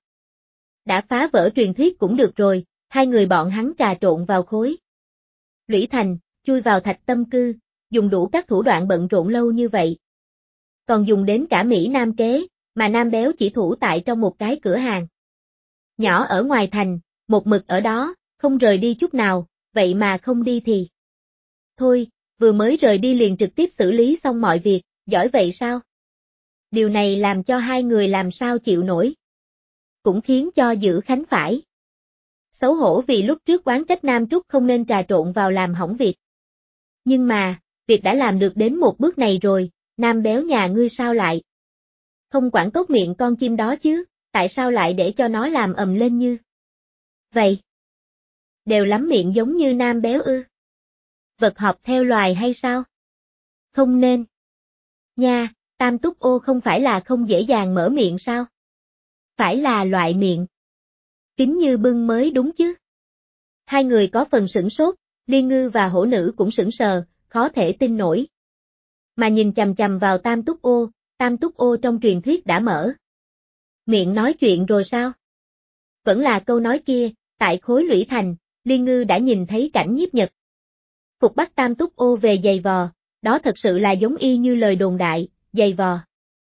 Đã phá vỡ truyền thuyết cũng được rồi, hai người bọn hắn trà trộn vào khối Lũy Thành, chui vào Thạch Tâm Cư, dùng đủ các thủ đoạn bận rộn lâu như vậy. Còn dùng đến cả Mỹ Nam kế, mà Nam Béo chỉ thủ tại trong một cái cửa hàng nhỏ ở ngoài thành, một mực ở đó, không rời đi chút nào, vậy mà không đi thì thôi, vừa mới rời đi liền trực tiếp xử lý xong mọi việc, giỏi vậy sao? Điều này làm cho hai người làm sao chịu nổi. Cũng khiến cho Dữ Khánh phải xấu hổ vì lúc trước oán trách Nam Trúc không nên trà trộn vào làm hỏng việc. Nhưng mà, việc đã làm được đến một bước này rồi, Nam Béo nhà ngươi sao lại không quản tốt miệng con chim đó chứ, tại sao lại để cho nó làm ầm lên như vậy? Đều lắm miệng giống như Nam Béo ư? Vật học theo loài hay sao? Không nên. Nha, Tam Túc ô không phải là không dễ dàng mở miệng sao? Phải là loại miệng kín như bưng mới đúng chứ. Hai người có phần sửng sốt, Liên Ngư và Hổ Nữ cũng sững sờ, khó thể tin nổi. Mà nhìn chằm chằm vào Tam Túc ô trong truyền thuyết đã mở miệng nói chuyện rồi sao? Vẫn là câu nói kia, tại khối Lũy Thành, Liên Ngư đã nhìn thấy cảnh nhiếp nhật phục bắt Tam Túc ô về giày vò, đó thật sự là giống y như lời đồn đại, giày vò.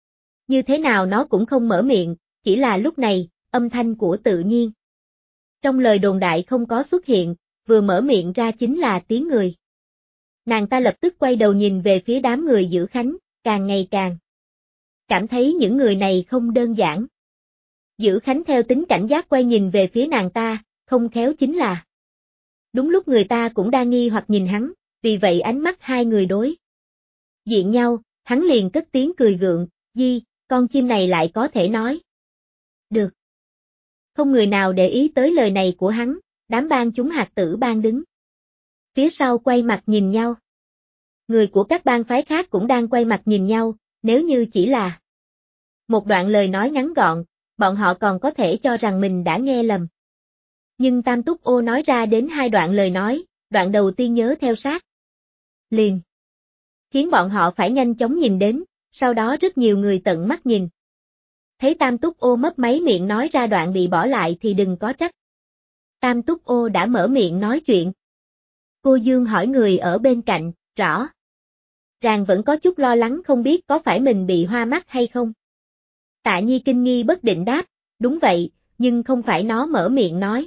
Như thế nào nó cũng không mở miệng, chỉ là lúc này, âm thanh của tự nhiên trong lời đồn đại không có xuất hiện, vừa mở miệng ra chính là tiếng người. Nàng ta lập tức quay đầu nhìn về phía đám người Dữ Khánh, càng ngày càng cảm thấy những người này không đơn giản. Dữ Khánh theo tính cảnh giác quay nhìn về phía nàng ta, không khéo chính là đúng lúc người ta cũng đang nghi hoặc nhìn hắn, vì vậy ánh mắt hai người đối diện nhau, hắn liền cất tiếng cười gượng, Di, con chim này lại có thể nói được. Không người nào để ý tới lời này của hắn, đám bang chúng hạt tử bang đứng phía sau quay mặt nhìn nhau. Người của các bang phái khác cũng đang quay mặt nhìn nhau, nếu như chỉ là một đoạn lời nói ngắn gọn, bọn họ còn có thể cho rằng mình đã nghe lầm. Nhưng Tam Túc ô nói ra đến hai đoạn lời nói, đoạn đầu tiên nhớ theo sát liền khiến bọn họ phải nhanh chóng nhìn đến, sau đó rất nhiều người tận mắt nhìn. Thấy Tam Túc ô mấp máy miệng nói ra đoạn bị bỏ lại thì đừng có trách. Tam Túc ô đã mở miệng nói chuyện. Cô Dương hỏi người ở bên cạnh, rõ ràng vẫn có chút lo lắng không biết có phải mình bị hoa mắt hay không. Tạ Nhi kinh nghi bất định đáp, đúng vậy, nhưng không phải nó mở miệng nói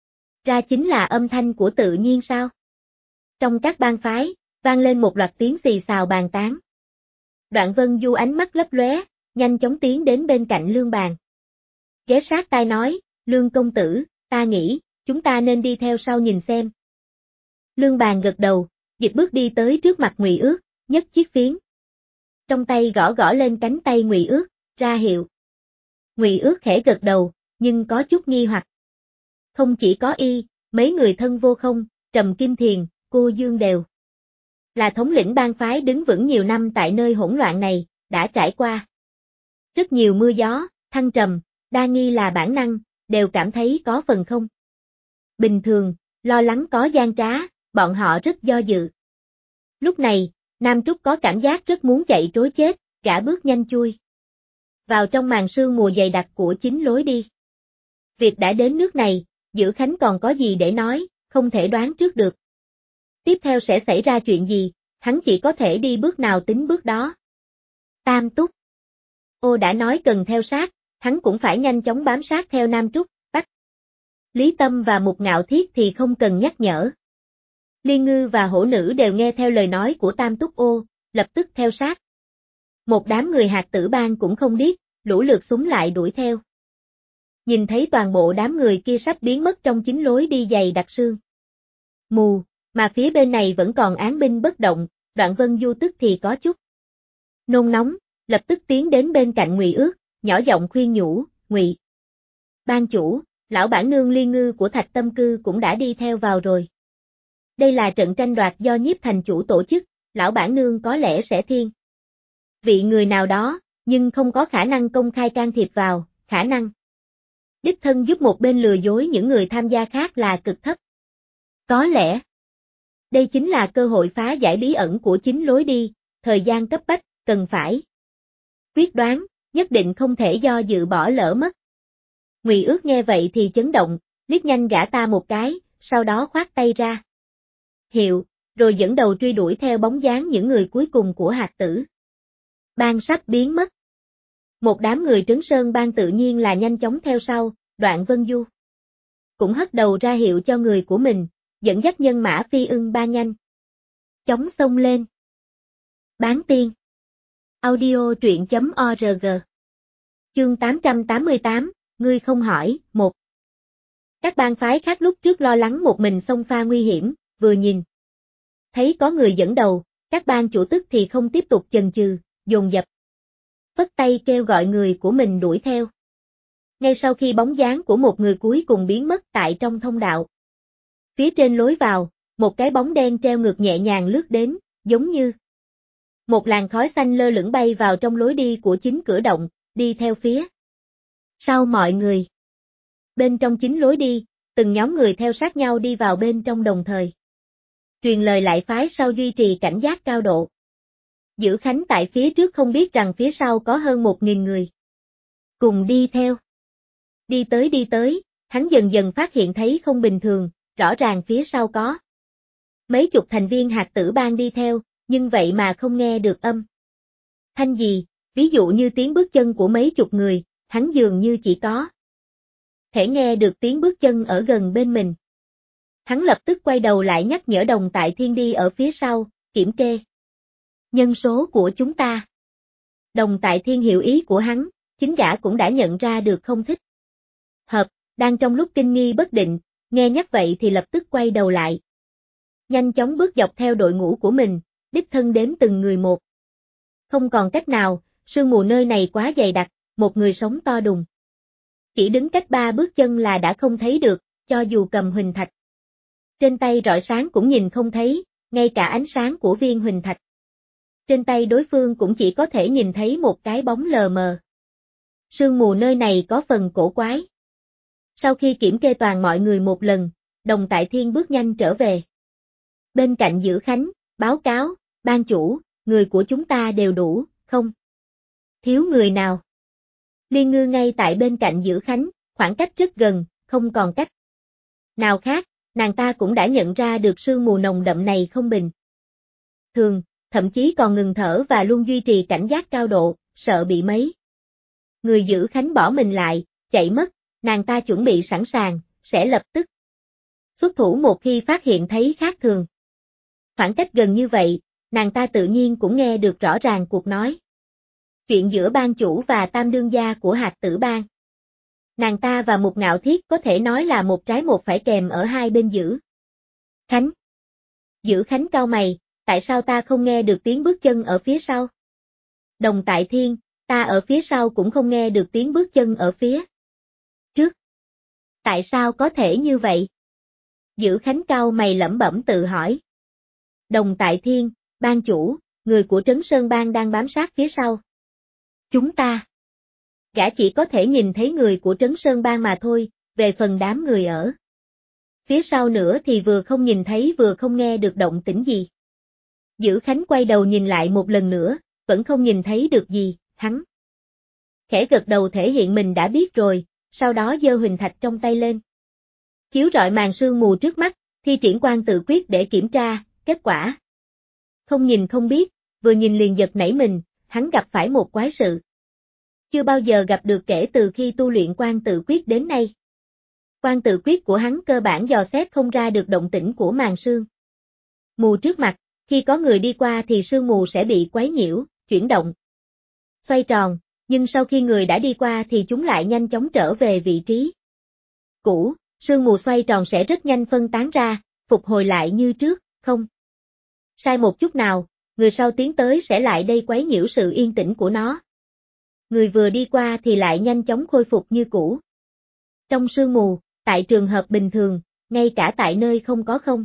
ra chính là âm thanh của tự nhiên sao? Trong các bang phái, vang lên một loạt tiếng xì xào bàn tán. Đoạn Vân Du ánh mắt lấp lóe, nhanh chóng tiến đến bên cạnh Lương Bàn. Ghé sát tai nói, Lương công tử, ta nghĩ, chúng ta nên đi theo sau nhìn xem. Lương Bàn gật đầu, dịch bước đi tới trước mặt Ngụy Ước, nhấc chiếc phiến. Trong tay gõ gõ lên cánh tay Ngụy Ước, ra hiệu. Ngụy Ước khẽ gật đầu, nhưng có chút nghi hoặc. Không chỉ có y, mấy người thân vô không, Trầm Kim Thiền, Cô Dương đều là thống lĩnh bang phái đứng vững nhiều năm tại nơi hỗn loạn này, đã trải qua rất nhiều mưa gió, thăng trầm, đa nghi là bản năng, đều cảm thấy có phần không bình thường, lo lắng có gian trá, bọn họ rất do dự. Lúc này, Nam Trúc có cảm giác rất muốn chạy trối chết, gã bước nhanh chui vào trong màn sương mù dày đặc của chính lối đi. Việc đã đến nước này, Dữ Khánh còn có gì để nói, không thể đoán trước được. Tiếp theo sẽ xảy ra chuyện gì, hắn chỉ có thể đi bước nào tính bước đó. Tam Túc. Ô đã nói cần theo sát, hắn cũng phải nhanh chóng bám sát theo Nam Trúc, Bách Lý Tâm và Mục Ngạo Thiết thì không cần nhắc nhở. Liên Ngư và Hổ Nữ đều nghe theo lời nói của Tam Túc Ô, lập tức theo sát. Một đám người Hạt Tử Bang cũng không điếc, lũ lượt súng lại đuổi theo. Nhìn thấy toàn bộ đám người kia sắp biến mất trong chính lối đi dày đặc sương mù, mà phía bên này vẫn còn án binh bất động, Đoạn Vân Du tức thì có chút nôn nóng, lập tức tiến đến bên cạnh Ngụy Ước, nhỏ giọng khuyên nhủ, Ngụy ban chủ, lão bản nương Liên Ngư của Thạch Tâm Cư cũng đã đi theo vào rồi. Đây là trận tranh đoạt do Nhiếp thành chủ tổ chức, lão bản nương có lẽ sẽ thiên vị người nào đó, nhưng không có khả năng công khai can thiệp vào, khả năng đích thân giúp một bên lừa dối những người tham gia khác là cực thấp. Có lẽ đây chính là cơ hội phá giải bí ẩn của chính lối đi, thời gian cấp bách, cần phải quyết đoán, nhất định không thể do dự bỏ lỡ mất. Ngụy Ước nghe vậy thì chấn động, liếc nhanh gã ta một cái, sau đó khoát tay ra hiệu, rồi dẫn đầu truy đuổi theo bóng dáng những người cuối cùng của Hạt Tử Bang sắp biến mất. Một đám người Trấn Sơn Bang tự nhiên là nhanh chóng theo sau, Đoạn Vân Du cũng hất đầu ra hiệu cho người của mình, dẫn dắt nhân mã Phi Ưng Bang nhanh chóng xông lên. Bán tiên audio truyện.org Chương 888, ngươi không hỏi, 1. Các bang phái khác lúc trước lo lắng một mình xông pha nguy hiểm, vừa nhìn thấy có người dẫn đầu, các bang chủ tức thì không tiếp tục chần chừ, dồn dập phất tay kêu gọi người của mình đuổi theo. Ngay sau khi bóng dáng của một người cuối cùng biến mất tại trong thông đạo, phía trên lối vào, một cái bóng đen treo ngược nhẹ nhàng lướt đến, giống như một làn khói xanh lơ lửng bay vào trong lối đi của chính cửa động, đi theo phía sau mọi người. Bên trong chính lối đi, từng nhóm người theo sát nhau đi vào bên trong đồng thời truyền lời lại phái sau duy trì cảnh giác cao độ. Dữ Khánh tại phía trước không biết rằng phía sau có hơn 1.000 người cùng đi theo. Đi tới, hắn dần dần phát hiện thấy không bình thường, rõ ràng phía sau có mấy chục thành viên Hạt Tử Bang đi theo, nhưng vậy mà không nghe được âm thanh gì, ví dụ như tiếng bước chân của mấy chục người, hắn dường như chỉ có thể nghe được tiếng bước chân ở gần bên mình. Hắn lập tức quay đầu lại nhắc nhở Đồng Tại Thiên đi ở phía sau, kiểm kê nhân số của chúng ta. Đồng Tại Thiên hiểu ý của hắn, chính gã cũng đã nhận ra được không thích hợp, đang trong lúc kinh nghi bất định, nghe nhắc vậy thì lập tức quay đầu lại. Nhanh chóng bước dọc theo đội ngũ của mình, đích thân đếm từng người một. Không còn cách nào, sương mù nơi này quá dày đặc, một người sống to đùng chỉ đứng cách 3 bước chân là đã không thấy được, cho dù cầm huỳnh thạch trên tay rọi sáng cũng nhìn không thấy, ngay cả ánh sáng của viên huỳnh thạch trên tay đối phương cũng chỉ có thể nhìn thấy một cái bóng lờ mờ. Sương mù nơi này có phần cổ quái. Sau khi kiểm kê toàn mọi người một lần, Đồng Tại Thiên bước nhanh trở về bên cạnh Dữ Khánh, báo cáo, ban chủ, người của chúng ta đều đủ, không thiếu người nào. Liên Ngư ngay tại bên cạnh Dữ Khánh, khoảng cách rất gần, không còn cách nào khác, nàng ta cũng đã nhận ra được sương mù nồng đậm này không bình thường, thậm chí còn ngừng thở và luôn duy trì cảnh giác cao độ, sợ bị mấy người Dữ Khánh bỏ mình lại, chạy mất, nàng ta chuẩn bị sẵn sàng, sẽ lập tức xuất thủ một khi phát hiện thấy khác thường. Khoảng cách gần như vậy, nàng ta tự nhiên cũng nghe được rõ ràng cuộc nói Chuyện giữa ban chủ và tam đương gia của Hạt Tử Bang. Nàng ta và Mục Ngạo Thiết có thể nói là một trái một phải kèm ở hai bên Dữ Khánh. Dữ Khánh cau mày, tại sao ta không nghe được tiếng bước chân ở phía sau? Đồng Tại Thiên, ta ở phía sau cũng không nghe được tiếng bước chân ở phía trước. Tại sao có thể như vậy? Dữ Khánh cau mày lẩm bẩm tự hỏi. Đồng Tại Thiên, ban chủ, người của Trấn Sơn Bang đang bám sát phía sau chúng ta. Gã chỉ có thể nhìn thấy người của Trấn Sơn Bang mà thôi, về phần đám người ở phía sau nữa thì vừa không nhìn thấy vừa không nghe được động tĩnh gì. Dữ Khánh quay đầu nhìn lại một lần nữa, vẫn không nhìn thấy được gì, hắn khẽ gật đầu thể hiện mình đã biết rồi, sau đó giơ huỳnh thạch trong tay lên. Chiếu rọi màn sương mù trước mắt, thi triển quan tự quyết để kiểm tra, kết quả. Không nhìn không biết, vừa nhìn liền giật nảy mình, hắn gặp phải một quái sự. Chưa bao giờ gặp được kể từ khi tu luyện quan tự quyết đến nay. Quan tự quyết của hắn cơ bản dò xét không ra được động tĩnh của màn sương mù trước mặt, khi có người đi qua thì sương mù sẽ bị quấy nhiễu, chuyển động, xoay tròn, nhưng sau khi người đã đi qua thì chúng lại nhanh chóng trở về vị trí cũ, sương mù xoay tròn sẽ rất nhanh phân tán ra, phục hồi lại như trước, không sai một chút nào, người sau tiến tới sẽ lại đây quấy nhiễu sự yên tĩnh của nó. Người vừa đi qua thì lại nhanh chóng khôi phục như cũ. Trong sương mù, tại trường hợp bình thường, ngay cả tại nơi không có không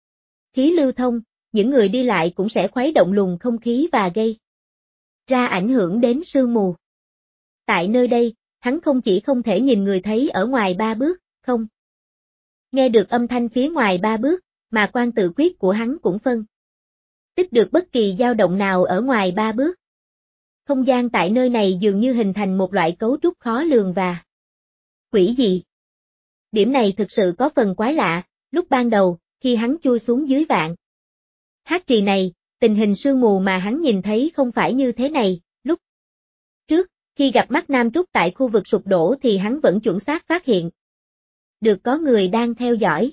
khí lưu thông, những người đi lại cũng sẽ khuấy động luồng không khí và gây ra ảnh hưởng đến sương mù. Tại nơi đây, hắn không chỉ không thể nhìn người thấy ở ngoài 3 bước, không nghe được âm thanh phía ngoài 3 bước, mà quan tự quyết của hắn cũng phân tích được bất kỳ dao động nào ở ngoài 3 bước. Không gian tại nơi này dường như hình thành một loại cấu trúc khó lường và quỷ dị. Điểm này thực sự có phần quái lạ, lúc ban đầu, khi hắn chui xuống dưới vạn hát trì này, tình hình sương mù mà hắn nhìn thấy không phải như thế này, lúc trước, khi gặp mắt Nam Trúc tại khu vực sụp đổ thì hắn vẫn chuẩn xác phát hiện được có người đang theo dõi.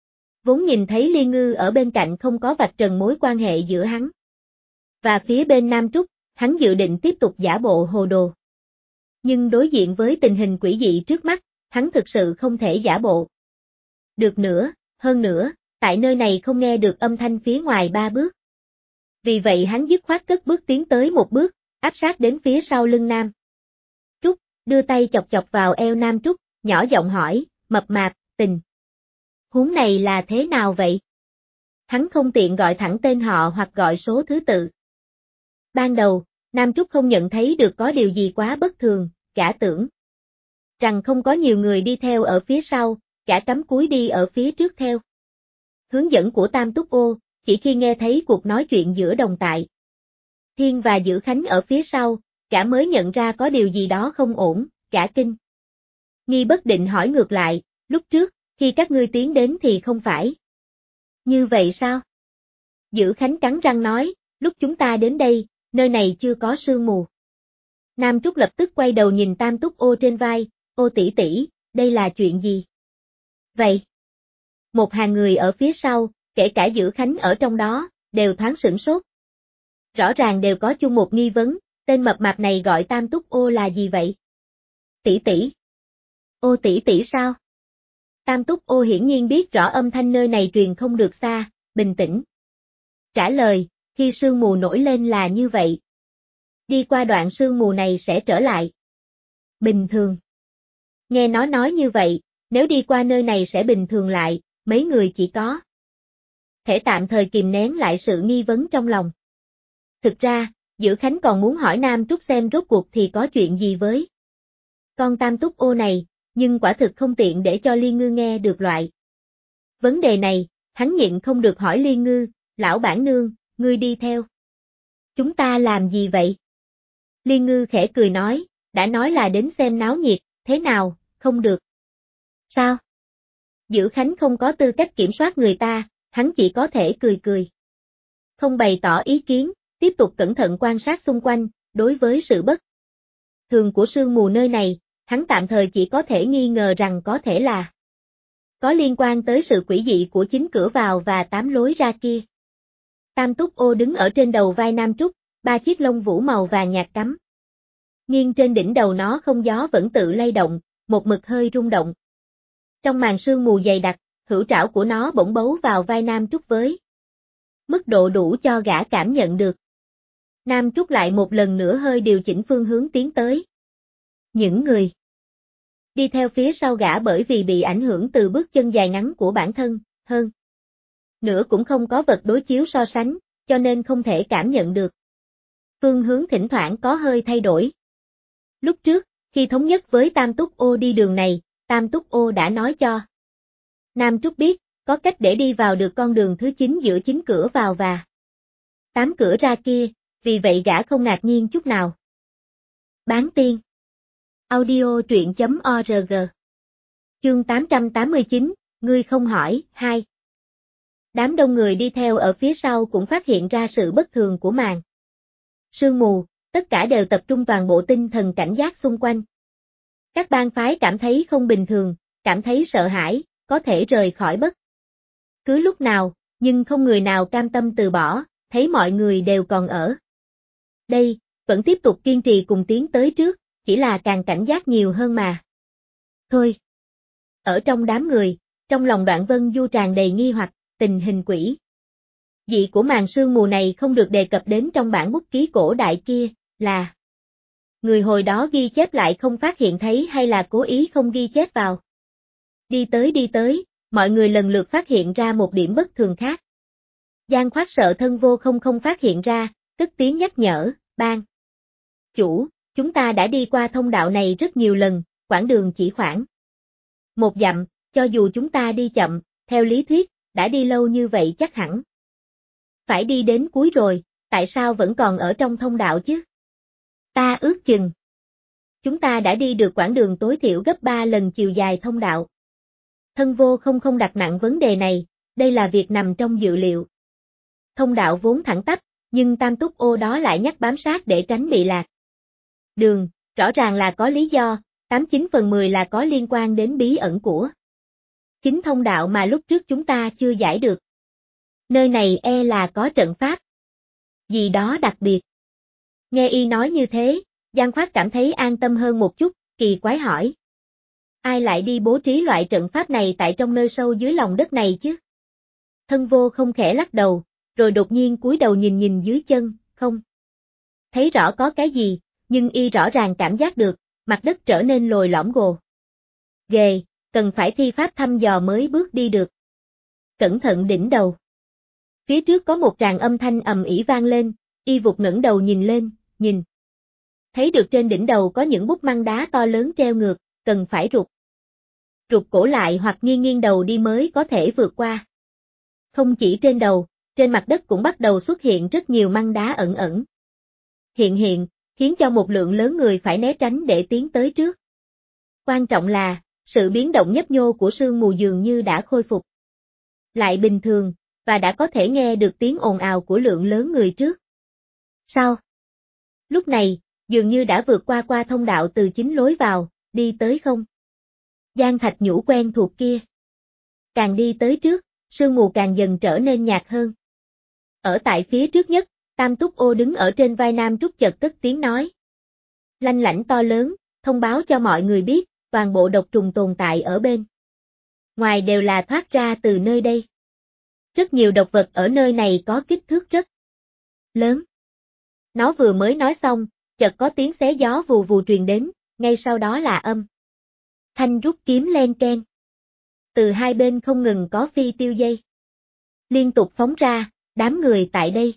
Vốn nhìn thấy Liên Ngư ở bên cạnh không có vạch trần mối quan hệ giữa hắn và phía bên Nam Trúc, hắn dự định tiếp tục giả bộ hồ đồ. Nhưng đối diện với tình hình quỷ dị trước mắt, hắn thực sự không thể giả bộ được nữa, hơn nữa, tại nơi này không nghe được âm thanh phía ngoài 3 bước. Vì vậy hắn dứt khoát cất bước tiến tới một bước, áp sát đến phía sau lưng Nam Trúc, đưa tay chọc chọc vào eo Nam Trúc, nhỏ giọng hỏi, mập mạp, tình huống này là thế nào vậy? Hắn không tiện gọi thẳng tên họ hoặc gọi số thứ tự. Ban đầu, Nam Trúc không nhận thấy được có điều gì quá bất thường, gã tưởng rằng không có nhiều người đi theo ở phía sau, gã cắm cúi đi ở phía trước theo hướng dẫn của Tam Túc Ô, chỉ khi nghe thấy cuộc nói chuyện giữa Đồng Tại Thiên và Dữ Khánh ở phía sau, gã mới nhận ra có điều gì đó không ổn, gã kinh nghi bất định hỏi ngược lại, lúc trước, khi các ngươi tiến đến thì không phải như vậy sao? Dữ Khánh cắn răng nói, lúc chúng ta đến đây, nơi này chưa có sương mù. Nam Trúc lập tức quay đầu nhìn Tam Túc Ô trên vai, ô tỷ tỷ, đây là chuyện gì? Vậy? Một hàng người ở phía sau, kể cả Dữ Khánh ở trong đó, đều thoáng sửng sốt. Rõ ràng đều có chung một nghi vấn, tên mập mạp này gọi Tam Túc Ô là gì vậy? Tỷ tỷ. Ô tỷ tỷ sao? Tam Túc Ô hiển nhiên biết rõ âm thanh nơi này truyền không được xa, bình tĩnh trả lời, khi sương mù nổi lên là như vậy. Đi qua đoạn sương mù này sẽ trở lại bình thường. Nghe nó nói như vậy, nếu đi qua nơi này sẽ bình thường lại, mấy người chỉ có thể tạm thời kìm nén lại sự nghi vấn trong lòng. Thực ra, Dữ Khánh còn muốn hỏi Nam Trúc xem rốt cuộc thì có chuyện gì với con Tam Túc Ô này, nhưng quả thực không tiện để cho Liên Ngư nghe được loại vấn đề này, hắn nhịn không được hỏi Liên Ngư, lão bản nương, ngươi đi theo chúng ta làm gì vậy? Liên Ngư khẽ cười nói, đã nói là đến xem náo nhiệt, thế nào, không được. Sao? Dữ Khánh không có tư cách kiểm soát người ta, hắn chỉ có thể cười cười. Không bày tỏ ý kiến, tiếp tục cẩn thận quan sát xung quanh, đối với sự bất thường của sương mù nơi này, hắn tạm thời chỉ có thể nghi ngờ rằng có thể là có liên quan tới sự quỷ dị của chính cửa vào và 8 lối ra kia. Tam Túc Ô đứng ở trên đầu vai Nam Trúc, 3 chiếc lông vũ màu vàng nhạt cắm Nhưng trên đỉnh đầu nó không gió vẫn tự lay động, một mực hơi rung động. Trong màn sương mù dày đặc, hữu trảo của nó bỗng bấu vào vai Nam Trúc với mức độ đủ cho gã cảm nhận được. Nam Trúc lại một lần nữa hơi điều chỉnh phương hướng tiến tới. Những người đi theo phía sau gã bởi vì bị ảnh hưởng từ bước chân dài ngắn của bản thân, hơn nữa cũng không có vật đối chiếu so sánh, cho nên không thể cảm nhận được. Phương hướng thỉnh thoảng có hơi thay đổi. Lúc trước, khi thống nhất với Tam Túc Ô đi đường này, Tam Túc Ô đã nói cho Nam Trúc biết, có cách để đi vào được con đường thứ 9 giữa 9 cửa vào và 8 cửa ra kia, vì vậy gã không ngạc nhiên chút nào. Bán tiên. Audio truyện.org. Chương 889, ngươi không hỏi, 2. Đám đông người đi theo ở phía sau cũng phát hiện ra sự bất thường của màn sương mù, tất cả đều tập trung toàn bộ tinh thần cảnh giác xung quanh. Các bang phái cảm thấy không bình thường, cảm thấy sợ hãi, có thể rời khỏi bất cứ lúc nào, nhưng không người nào cam tâm từ bỏ, thấy mọi người đều còn ở đây, vẫn tiếp tục kiên trì cùng tiến tới trước, chỉ là càng cảnh giác nhiều hơn mà. Thôi. Ở trong đám người, trong lòng Đoạn Vân Du tràn đầy nghi hoặc, tình hình quỷ dị của màn sương mù này không được đề cập đến trong bản bút ký cổ đại kia, là người hồi đó ghi chép lại không phát hiện thấy hay là cố ý không ghi chép vào. Đi tới, mọi người lần lượt phát hiện ra một điểm bất thường khác. Giang Khoát sợ thân vô không phát hiện ra, cất tiếng nhắc nhở, ban chủ, chúng ta đã đi qua thông đạo này rất nhiều lần, quãng đường chỉ khoảng 1 dặm, cho dù chúng ta đi chậm, theo lý thuyết, đã đi lâu như vậy chắc hẳn phải đi đến cuối rồi, tại sao vẫn còn ở trong thông đạo chứ? Ta ước chừng chúng ta đã đi được quãng đường tối thiểu gấp 3 lần chiều dài thông đạo. Thân vô không đặt nặng vấn đề này, đây là việc nằm trong dự liệu. Thông đạo vốn thẳng tắp, nhưng Tam Túc Ô đó lại nhắc bám sát để tránh bị lạc đường, rõ ràng là có lý do, 89/10 là có liên quan đến bí ẩn của chính thông đạo mà lúc trước chúng ta chưa giải được. Nơi này e là có trận pháp gì đó đặc biệt. Nghe y nói như thế, Giang Khoát cảm thấy an tâm hơn một chút, kỳ quái hỏi. Ai lại đi bố trí loại trận pháp này tại trong nơi sâu dưới lòng đất này chứ? Thân vô không khẽ lắc đầu, rồi đột nhiên cúi đầu nhìn dưới chân, không thấy rõ có cái gì, nhưng y rõ ràng cảm giác được, mặt đất trở nên lồi lõm gồ ghề, cần phải thi pháp thăm dò mới bước đi được. Cẩn thận đỉnh đầu. Phía trước có một tràng âm thanh ầm ĩ vang lên, y vụt ngẩng đầu nhìn lên, nhìn thấy được trên đỉnh đầu có những bút măng đá to lớn treo ngược, cần phải rụt cổ lại hoặc nghiêng đầu đi mới có thể vượt qua. Không chỉ trên đầu, trên mặt đất cũng bắt đầu xuất hiện rất nhiều măng đá ẩn hiện, khiến cho một lượng lớn người phải né tránh để tiến tới trước. Quan trọng là, sự biến động nhấp nhô của sương mù dường như đã khôi phục lại bình thường, và đã có thể nghe được tiếng ồn ào của lượng lớn người trước. Sao? Lúc này, dường như đã vượt qua thông đạo từ chính lối vào, đi tới không? Giang Thạch Nhũ quen thuộc kia. Càng đi tới trước, sương mù càng dần trở nên nhạt hơn. Ở tại phía trước nhất, Tam Túc Ô đứng ở trên vai Nam Trúc chợt cất tiếng nói. Lanh lảnh to lớn, thông báo cho mọi người biết, toàn bộ độc trùng tồn tại ở bên ngoài đều là thoát ra từ nơi đây. Rất nhiều độc vật ở nơi này có kích thước rất lớn. Nó vừa mới nói xong, chợt có tiếng xé gió vù vù truyền đến, ngay sau đó là âm thanh rút kiếm len keng. Từ hai bên không ngừng có phi tiêu dây liên tục phóng ra, đám người tại đây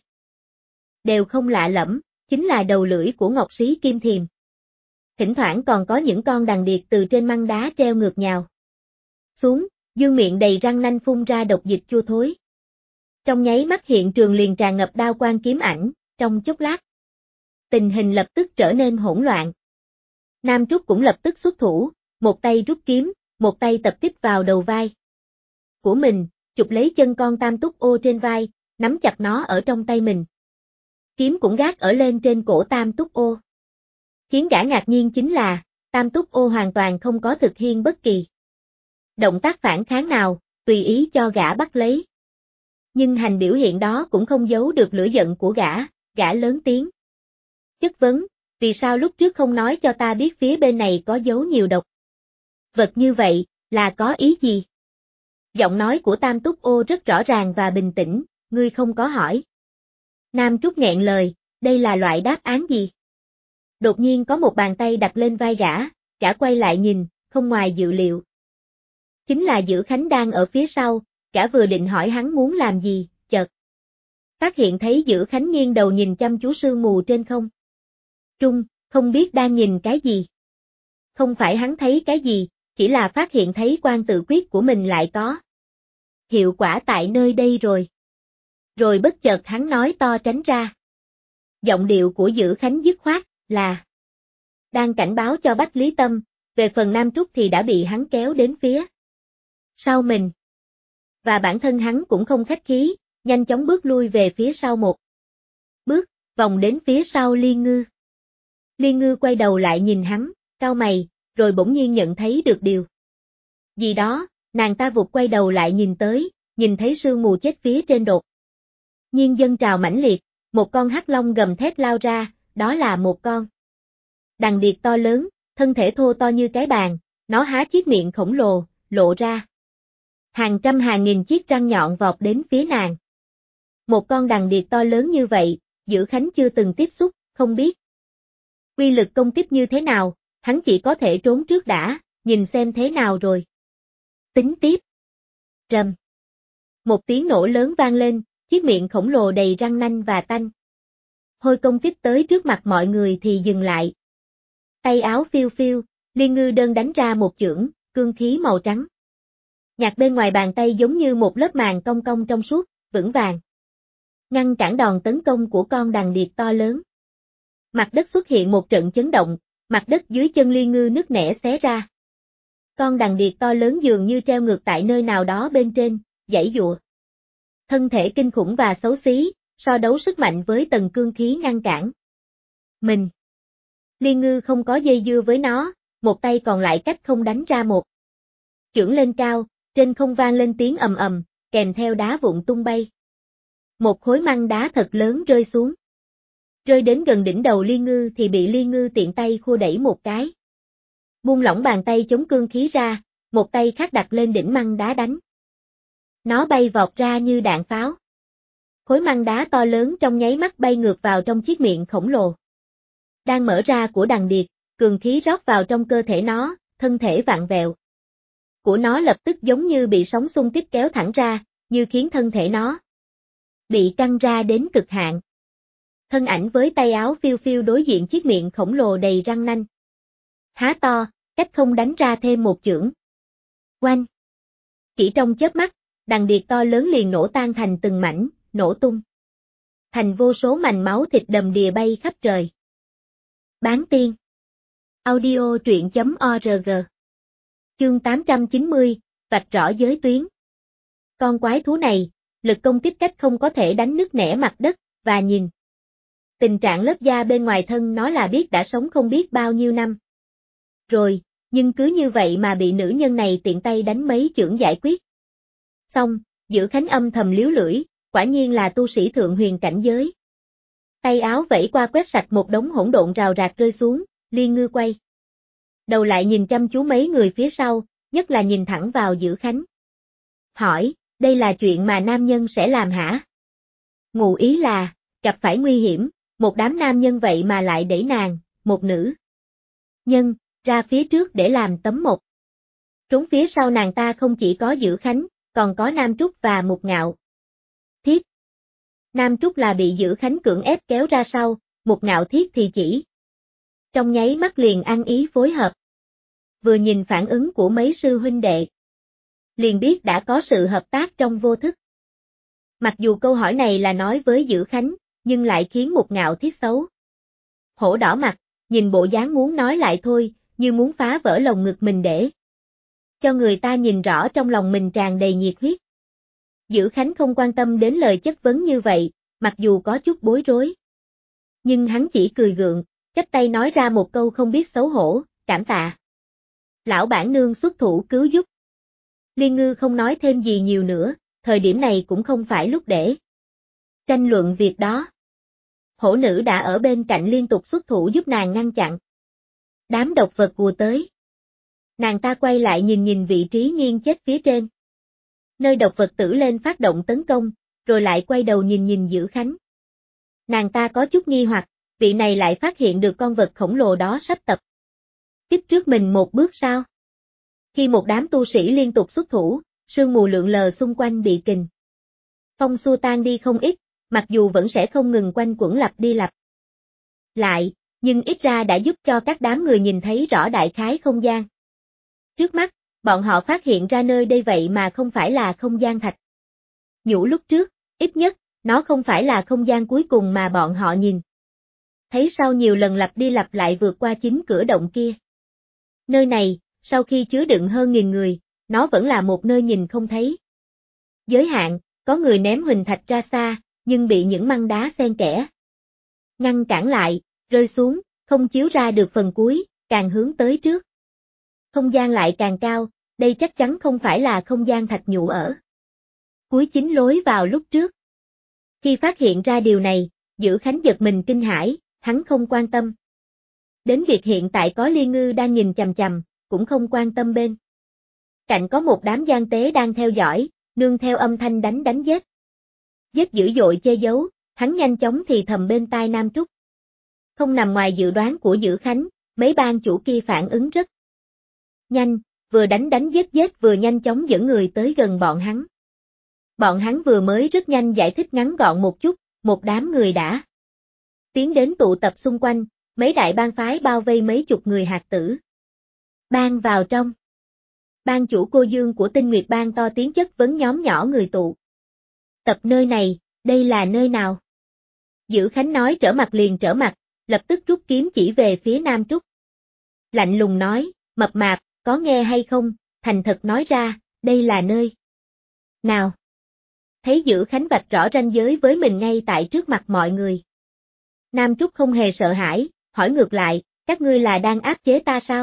đều không lạ lẫm, chính là đầu lưỡi của Ngọc Sĩ Kim Thiềm. Thỉnh thoảng còn có những con đằng điệp từ trên măng đá treo ngược nhào xuống, dương miệng đầy răng nanh phun ra độc dịch chua thối. Trong nháy mắt hiện trường liền tràn ngập đao quang kiếm ảnh, trong chốc lát tình hình lập tức trở nên hỗn loạn. Nam Trúc cũng lập tức xuất thủ, một tay rút kiếm, một tay tập kích vào đầu vai của mình, chụp lấy chân con Tam Túc Ô trên vai, nắm chặt nó ở trong tay mình. Kiếm cũng gác ở lên trên cổ Tam Túc Ô. Khiến gã ngạc nhiên chính là, Tam Túc Ô hoàn toàn không có thực hiện bất kỳ động tác phản kháng nào, tùy ý cho gã bắt lấy. Nhưng hành biểu hiện đó cũng không giấu được lửa giận của gã lớn tiếng chất vấn, Vì sao lúc trước không nói cho ta biết phía bên này có giấu nhiều độc? Vật như vậy, là có ý gì? Giọng nói của Tam Túc Ô rất rõ ràng và bình tĩnh, ngươi không có hỏi. Nam Trúc nghẹn lời, đây là loại đáp án gì? Đột nhiên có một bàn tay đặt lên vai gã quay lại nhìn, không ngoài dự liệu. Chính là Dữ Khánh đang ở phía sau, gã vừa định hỏi hắn muốn làm gì, chợt phát hiện thấy Dữ Khánh nghiêng đầu nhìn chăm chú sương mù trên không trung, không biết đang nhìn cái gì. Không phải hắn thấy cái gì, chỉ là phát hiện thấy quan tự quyết của mình lại có hiệu quả tại nơi đây rồi. Rồi bất chợt hắn nói to tránh ra. Giọng điệu của Dữ Khánh dứt khoát, là đang cảnh báo cho Bách Lý Tâm, về phần Nam Trúc thì đã bị hắn kéo đến phía sau mình. Và bản thân hắn cũng không khách khí, nhanh chóng bước lui về phía sau một bước, vòng đến phía sau Liên Ngư. Liên Ngư quay đầu lại nhìn hắn, cau mày, rồi bỗng nhiên nhận thấy được điều gì đó, nàng ta vụt quay đầu lại nhìn tới, nhìn thấy sương mù chết phía trên đột nhiên dâng trào mãnh liệt, một con hắc long gầm thét lao ra, đó là một con đằng điệt to lớn, thân thể thô to như cái bàn, nó há chiếc miệng khổng lồ, lộ ra hàng trăm hàng nghìn chiếc răng nhọn vọt đến phía nàng. Một con đằng điệt to lớn như vậy, Dữ Khánh chưa từng tiếp xúc, không biết quy lực công kích như thế nào, hắn chỉ có thể trốn trước đã, nhìn xem thế nào rồi tính tiếp. Rầm. Một tiếng nổ lớn vang lên, chiếc miệng khổng lồ đầy răng nanh và tanh hôi công kích tới trước mặt mọi người thì dừng lại. Tay áo phiêu phiêu, Liên Ngư đơn đánh ra một chưởng, cương khí màu trắng nhạt bên ngoài bàn tay giống như một lớp màng cong cong trong suốt, vững vàng ngăn cản đòn tấn công của con đằng điệt to lớn. Mặt đất xuất hiện một trận chấn động, mặt đất dưới chân Liên Ngư nứt nẻ xé ra. Con đằng điệt to lớn dường như treo ngược tại nơi nào đó bên trên, giãy giụa. Thân thể kinh khủng và xấu xí, so đấu sức mạnh với tầng cương khí ngăn cản mình. Liên Ngư không có dây dưa với nó, một tay còn lại cách không đánh ra một chưởng lên cao, trên không vang lên tiếng ầm ầm, kèm theo đá vụn tung bay. Một khối măng đá thật lớn rơi xuống. Rơi đến gần đỉnh đầu Liên Ngư thì bị Liên Ngư tiện tay khua đẩy một cái. Buông lỏng bàn tay chống cương khí ra, một tay khác đặt lên đỉnh măng đá đánh. Nó bay vọt ra như đạn pháo. Khối măng đá to lớn trong nháy mắt bay ngược vào trong chiếc miệng khổng lồ đang mở ra của đằng điệt, cường khí rót vào trong cơ thể nó, thân thể vặn vẹo của nó lập tức giống như bị sóng xung kích kéo thẳng ra, như khiến thân thể nó bị căng ra đến cực hạn. Thân ảnh với tay áo phiêu phiêu đối diện chiếc miệng khổng lồ đầy răng nanh. Há to, cách không đánh ra thêm một chưởng. Oanh! Chỉ trong chớp mắt, đằng điệt to lớn liền nổ tan thành từng mảnh, nổ tung thành vô số mảnh máu thịt đầm đìa bay khắp trời. Bán tiên. Audio truyện.org. Chương 890, vạch rõ giới tuyến. Con quái thú này, lực công kích cách không có thể đánh nứt nẻ mặt đất, và nhìn tình trạng lớp da bên ngoài thân nó là biết đã sống không biết bao nhiêu năm rồi, nhưng cứ như vậy mà bị nữ nhân này tiện tay đánh mấy chưởng giải quyết. Xong, Dữ Khánh âm thầm liếu lưỡi, quả nhiên là tu sĩ thượng huyền cảnh giới. Tay áo vẫy qua quét sạch một đống hỗn độn rào rạc rơi xuống, Liên Ngư quay đầu lại nhìn chăm chú mấy người phía sau, nhất là nhìn thẳng vào Dữ Khánh. Hỏi, đây là chuyện mà nam nhân sẽ làm hả? Ngụ ý là, gặp phải nguy hiểm, một đám nam nhân vậy mà lại đẩy nàng, một nữ nhân, ra phía trước để làm tấm mộc. Trốn phía sau nàng ta không chỉ có Dữ Khánh, còn có Nam Trúc và Mục Ngạo Thiết. Nam Trúc là bị Dữ Khánh cưỡng ép kéo ra sau, Mục Ngạo Thiết thì chỉ trong nháy mắt liền ăn ý phối hợp. Vừa nhìn phản ứng của mấy sư huynh đệ, liền biết đã có sự hợp tác trong vô thức. Mặc dù câu hỏi này là nói với Dữ Khánh, nhưng lại khiến Mục Ngạo Thiết xấu hổ đỏ mặt, nhìn bộ dáng muốn nói lại thôi, như muốn phá vỡ lồng ngực mình để cho người ta nhìn rõ trong lòng mình tràn đầy nhiệt huyết. Dữ Khánh không quan tâm đến lời chất vấn như vậy, mặc dù có chút bối rối. Nhưng hắn chỉ cười gượng, chắp tay nói ra một câu không biết xấu hổ, cảm tạ. Lão bản nương xuất thủ cứu giúp. Liên Ngư không nói thêm gì nhiều nữa, thời điểm này cũng không phải lúc để tranh luận việc đó. hổ nữ đã ở bên cạnh liên tục xuất thủ giúp nàng ngăn chặn. Đám độc vật ùa tới. Nàng ta quay lại nhìn nhìn vị trí nghiêng chết phía trên. Nơi độc vật tử lên phát động tấn công, rồi lại quay đầu nhìn nhìn Dữ Khánh. Nàng ta có chút nghi hoặc, vị này lại phát hiện được con vật khổng lồ đó sắp tập kích trước mình một bước sao? Khi một đám tu sĩ liên tục xuất thủ, sương mù lượn lờ xung quanh bị kình phong xua tan đi không ít, mặc dù vẫn sẽ không ngừng quanh quẩn lặp đi lặp lại, nhưng ít ra đã giúp cho các đám người nhìn thấy rõ đại khái không gian. Trước mắt, bọn họ phát hiện ra nơi đây vậy mà không phải là không gian thạch nhũ lúc trước, ít nhất, nó không phải là không gian cuối cùng mà bọn họ nhìn thấy sau nhiều lần lặp đi lặp lại vượt qua chính cửa động kia. Nơi này, sau khi chứa đựng hơn 1000 người, nó vẫn là một nơi nhìn không thấy giới hạn, có người ném huỳnh thạch ra xa, nhưng bị những măng đá xen kẽ ngăn cản lại, rơi xuống, không chiếu ra được phần cuối, càng hướng tới trước. Không gian lại càng cao, đây chắc chắn không phải là không gian thạch nhũ ở cuối chính lối vào lúc trước. Khi phát hiện ra điều này, Dữ Khánh giật mình kinh hãi, hắn không quan tâm đến việc hiện tại có Liên Ngư đang nhìn chằm chằm, cũng không quan tâm bên cạnh có một đám gian tế đang theo dõi, nương theo âm thanh đánh giết. Giết dữ dội che giấu, hắn nhanh chóng thì thầm bên tai Nam Trúc. Không nằm ngoài dự đoán của Dữ Khánh, mấy bang chủ kia phản ứng rất nhanh, vừa đánh giết vừa nhanh chóng dẫn người tới gần bọn hắn. Bọn hắn vừa mới rất nhanh giải thích ngắn gọn một chút, một đám người đã tiến đến tụ tập xung quanh, mấy đại bang phái bao vây mấy chục người hạt tử bang vào trong. Bang chủ Cô Dương của Tinh Nguyệt Bang to tiếng chất vấn nhóm nhỏ người tụ tập nơi này, đây là nơi nào? Dữ Khánh nói trở mặt liền trở mặt, lập tức rút kiếm chỉ về phía Nam Trúc. Lạnh lùng nói, mập mạp, có nghe hay không, thành thật nói ra, đây là nơi nào? Thấy Dữ Khánh vạch rõ ranh giới với mình ngay tại trước mặt mọi người. Nam Trúc không hề sợ hãi, hỏi ngược lại, các ngươi là đang áp chế ta sao?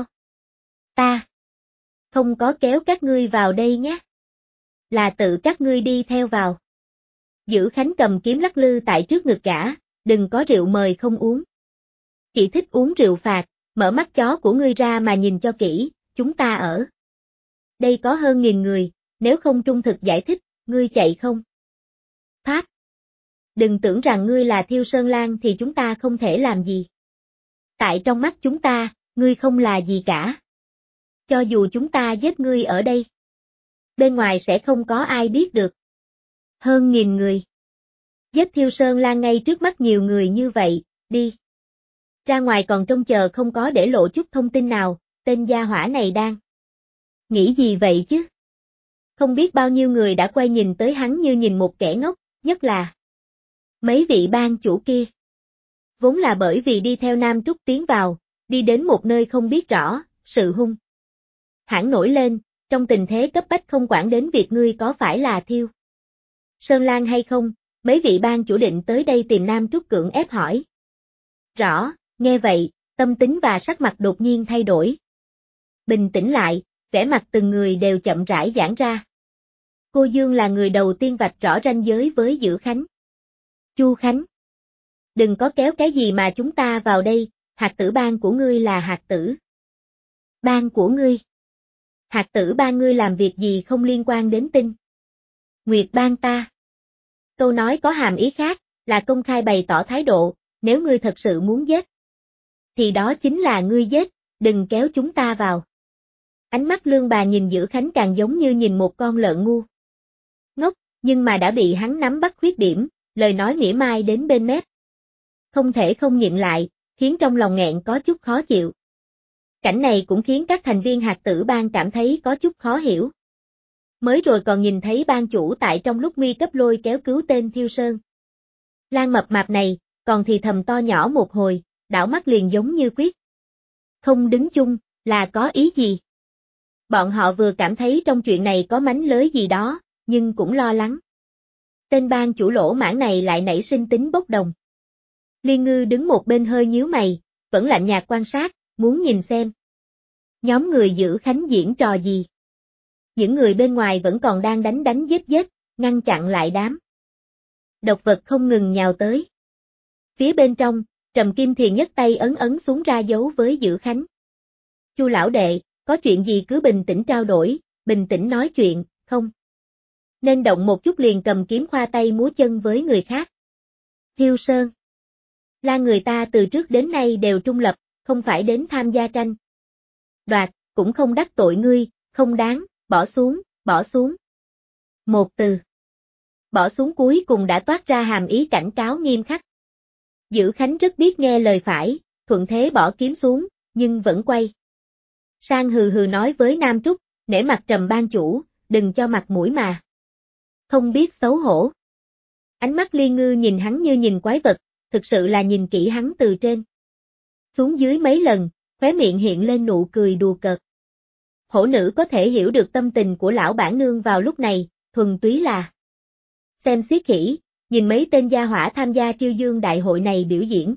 Ta không có kéo các ngươi vào đây nhé. Là tự các ngươi đi theo vào. Dữ Khánh cầm kiếm lắc lư tại trước ngực gã, đừng có rượu mời không uống. Chỉ thích uống rượu phạt, mở mắt chó của ngươi ra mà nhìn cho kỹ, chúng ta ở đây có hơn 1000 người, nếu không trung thực giải thích, ngươi chạy không? Phát! Đừng tưởng rằng ngươi là Thiêu Sơn Lang thì chúng ta không thể làm gì. Tại trong mắt chúng ta, ngươi không là gì cả. Cho dù chúng ta giết ngươi ở đây, bên ngoài sẽ không có ai biết được. Hơn 1000 người. Giết Thiêu Sơn Lang ngay trước mắt nhiều người như vậy, đi. Ra ngoài còn trông chờ không có để lộ chút thông tin nào, tên gia hỏa này đang nghĩ gì vậy chứ? Không biết bao nhiêu người đã quay nhìn tới hắn như nhìn một kẻ ngốc, nhất là mấy vị bang chủ kia. Vốn là bởi vì đi theo Nam Trúc tiến vào, đi đến một nơi không biết rõ, sự hung hãn nổi lên, trong tình thế cấp bách không quản đến việc ngươi có phải là Thiêu Sơn Lang hay không, mấy vị bang chủ định tới đây tìm Nam Trúc cưỡng ép hỏi. Rõ, nghe vậy, tâm tính và sắc mặt đột nhiên thay đổi. Bình tĩnh lại, vẻ mặt từng người đều chậm rãi giãn ra. Cô Dương là người đầu tiên vạch rõ ranh giới với Dữ Khánh. Chu Khánh. Đừng có kéo cái gì mà chúng ta vào đây, hạt tử bang của ngươi là hạt tử bang của ngươi. Hạt tử bang ngươi làm việc gì không liên quan đến Tinh Nguyệt bang ta. Câu nói có hàm ý khác, là công khai bày tỏ thái độ, nếu ngươi thật sự muốn giết, thì đó chính là ngươi giết, đừng kéo chúng ta vào. Ánh mắt Lương Bà nhìn Dữ Khánh càng giống như nhìn một con lợn ngu ngốc, nhưng mà đã bị hắn nắm bắt khuyết điểm, lời nói mỉa mai đến bên mép. Không thể không nhịn lại, khiến trong lòng nghẹn có chút khó chịu. Cảnh này cũng khiến các thành viên hạt tử bang cảm thấy có chút khó hiểu. Mới rồi còn nhìn thấy bang chủ tại trong lúc nguy cấp lôi kéo cứu tên Thiêu Sơn Lang mập mạp này, còn thì thầm to nhỏ một hồi, đảo mắt liền giống như quyết không đứng chung, là có ý gì? Bọn họ vừa cảm thấy trong chuyện này có mánh lới gì đó, nhưng cũng lo lắng. Tên bang chủ lỗ mãng này lại nảy sinh tính bốc đồng. Liên Ngư đứng một bên hơi nhíu mày, vẫn lạnh nhạt quan sát, muốn nhìn xem. Nhóm người Dữ Khánh diễn trò gì? Những người bên ngoài vẫn còn đang đánh giết, ngăn chặn lại đám độc vật không ngừng nhào tới. Phía bên trong, Trầm Kim Thiền nhấc tay ấn ấn xuống ra dấu với Dữ Khánh. Chu lão đệ, có chuyện gì cứ bình tĩnh trao đổi, bình tĩnh nói chuyện, không nên động một chút liền cầm kiếm khoa tay múa chân với người khác. Thiêu Sơn là người ta từ trước đến nay đều trung lập, không phải đến tham gia tranh đoạt, cũng không đắc tội ngươi, không đáng, bỏ xuống, bỏ xuống. Một từ bỏ xuống cuối cùng đã toát ra hàm ý cảnh cáo nghiêm khắc. Dữ Khánh rất biết nghe lời phải, thuận thế bỏ kiếm xuống, nhưng vẫn quay sang hừ hừ nói với Nam Trúc, nể mặt Trầm ban chủ, đừng cho mặt mũi mà không biết xấu hổ. Ánh mắt Liên Ngư nhìn hắn như nhìn quái vật, thực sự là nhìn kỹ hắn từ trên xuống dưới mấy lần, khóe miệng hiện lên nụ cười đùa cợt. Hổ nữ có thể hiểu được tâm tình của lão bản nương vào lúc này, thuần túy là xem xiết khỉ, nhìn mấy tên gia hỏa tham gia Triêu Dương đại hội này biểu diễn.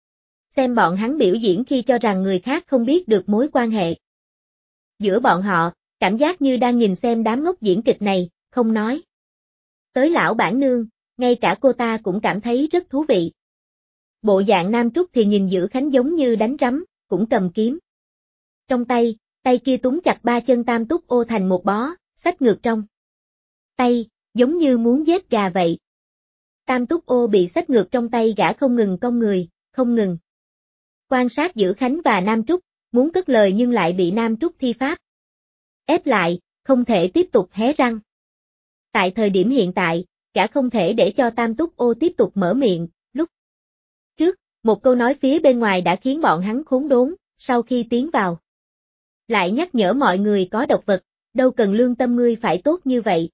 Xem bọn hắn biểu diễn khi cho rằng người khác không biết được mối quan hệ giữa bọn họ, cảm giác như đang nhìn xem đám ngốc diễn kịch này, không nói tới lão bản nương, ngay cả cô ta cũng cảm thấy rất thú vị. Bộ dạng Nam Trúc thì nhìn Dữ Khánh giống như đánh rắm, cũng cầm kiếm trong tay, tay kia túm chặt ba chân Tam Túc Ô thành một bó, xách ngược trong tay, giống như muốn giết gà vậy. Tam Túc Ô bị xách ngược trong tay gã không ngừng cong người, không ngừng quan sát Dữ Khánh và Nam Trúc, muốn cất lời nhưng lại bị Nam Trúc thi pháp ép lại, không thể tiếp tục hé răng. Tại thời điểm hiện tại, gã không thể để cho Tam Túc Ô tiếp tục mở miệng, lúc trước, một câu nói phía bên ngoài đã khiến bọn hắn khốn đốn, sau khi tiến vào lại nhắc nhở mọi người có độc vật, đâu cần lương tâm ngươi phải tốt như vậy.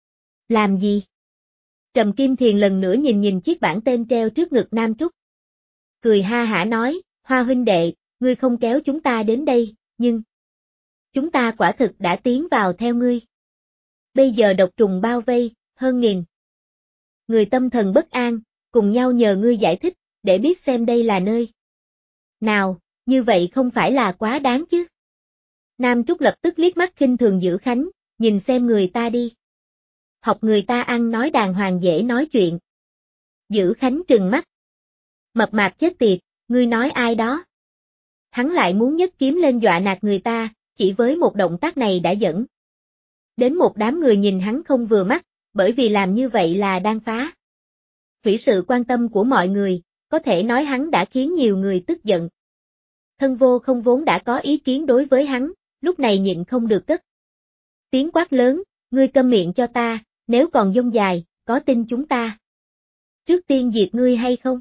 Làm gì? Trầm Kim Thiền lần nữa nhìn nhìn chiếc bảng tên treo trước ngực Nam Trúc. Cười ha hả nói, Hoa huynh đệ, ngươi không kéo chúng ta đến đây, nhưng chúng ta quả thực đã tiến vào theo ngươi. Bây giờ độc trùng bao vây, hơn nghìn người tâm thần bất an, cùng nhau nhờ ngươi giải thích, để biết xem đây là nơi nào, như vậy không phải là quá đáng chứ. Nam Trúc lập tức liếc mắt khinh thường Dữ Khánh, nhìn xem người ta đi. Học người ta ăn nói đàng hoàng dễ nói chuyện. Dữ Khánh trừng mắt. Mập mạp chết tiệt, ngươi nói ai đó? Hắn lại muốn nhấc kiếm lên dọa nạt người ta, chỉ với một động tác này đã dẫn đến một đám người nhìn hắn không vừa mắt, bởi vì làm như vậy là đang phá hủy sự quan tâm của mọi người, có thể nói hắn đã khiến nhiều người tức giận. Thân Vô Không vốn đã có ý kiến đối với hắn, lúc này nhịn không được cất tiếng quát lớn, ngươi câm miệng cho ta, nếu còn dông dài, có tin chúng ta trước tiên diệt ngươi hay không?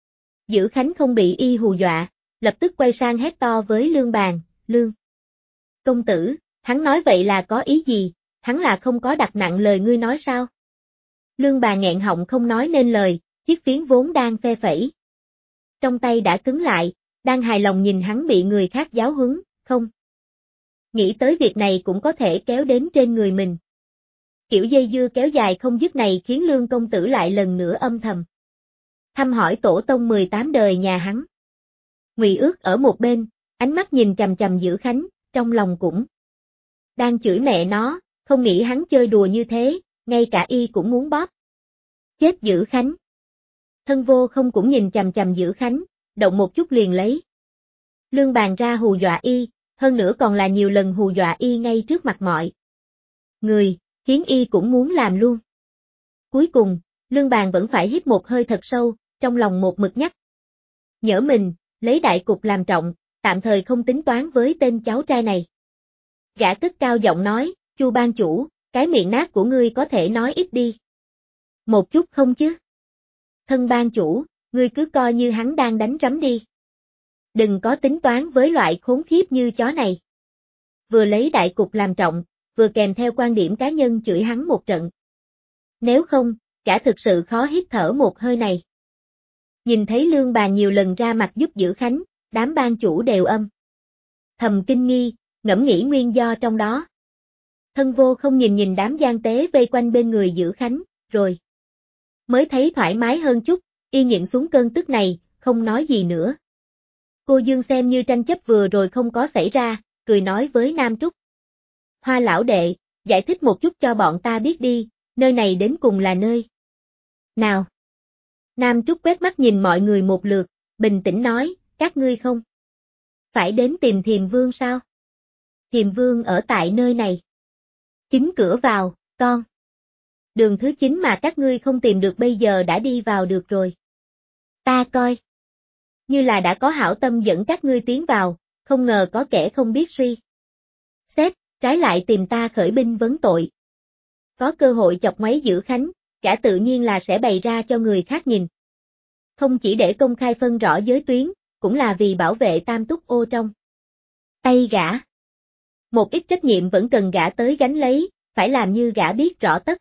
Dữ Khánh không bị y hù dọa, lập tức quay sang hét to với Lương Bàn, Lương công tử, hắn nói vậy là có ý gì, hắn là không có đặt nặng lời ngươi nói sao? Lương Bàn nghẹn họng không nói nên lời, chiếc phiến vốn đang phe phẩy trong tay đã cứng lại, đang hài lòng nhìn hắn bị người khác giáo huấn, không nghĩ tới việc này cũng có thể kéo đến trên người mình. Kiểu dây dưa kéo dài không dứt này khiến Lương công tử lại lần nữa âm thầm thăm hỏi tổ tông 18 đời nhà hắn. Ngụy Ước ở một bên, ánh mắt nhìn chằm chằm Dữ Khánh, trong lòng cũng đang chửi mẹ nó, không nghĩ hắn chơi đùa như thế, ngay cả y cũng muốn bóp chết Dữ Khánh. Thân Vô Không cũng nhìn chằm chằm Dữ Khánh, động một chút liền lấy Lương Bàn ra hù dọa y, hơn nữa còn là nhiều lần hù dọa y ngay trước mặt mọi người, khiến y cũng muốn làm luôn. Cuối cùng, Lương Bàn vẫn phải hít một hơi thật sâu, trong lòng một mực nhắc nhở mình, lấy đại cục làm trọng, tạm thời không tính toán với tên cháu trai này. Gã cất cao giọng nói, Chu ban chủ, cái miệng nát của ngươi có thể nói ít đi một chút không chứ? Thân ban chủ, ngươi cứ coi như hắn đang đánh rắm đi. Đừng có tính toán với loại khốn khiếp như chó này. Vừa lấy đại cục làm trọng, vừa kèm theo quan điểm cá nhân chửi hắn một trận. Nếu không, cả thực sự khó hít thở một hơi này. Nhìn thấy Lương Bàn nhiều lần ra mặt giúp Dữ Khánh, đám ban chủ đều âm thầm kinh nghi, ngẫm nghĩ nguyên do trong đó. Thân Vô Không nhìn nhìn đám gian tế vây quanh bên người Dữ Khánh, rồi mới thấy thoải mái hơn chút, y nhịn xuống cơn tức này, không nói gì nữa. Cô Dương xem như tranh chấp vừa rồi không có xảy ra, cười nói với Nam Trúc. Hoa lão đệ, giải thích một chút cho bọn ta biết đi, nơi này đến cùng là nơi nào? Nam Trúc quét mắt nhìn mọi người một lượt, bình tĩnh nói, các ngươi không phải đến tìm Thiềm Vương sao? Thiềm Vương ở tại nơi này. Chính cửa vào, con. Đường thứ 9 mà các ngươi không tìm được bây giờ đã đi vào được rồi. Ta coi. Như là đã có hảo tâm dẫn các ngươi tiến vào, không ngờ có kẻ không biết suy xét, trái lại tìm ta khởi binh vấn tội. Có cơ hội chọc ngoáy Dữ Khánh, gã tự nhiên là sẽ bày ra cho người khác nhìn. Không chỉ để công khai phân rõ giới tuyến, cũng là vì bảo vệ Tam Túc Ô trong tay gã. Một ít trách nhiệm vẫn cần gã tới gánh lấy, phải làm như gã biết rõ tất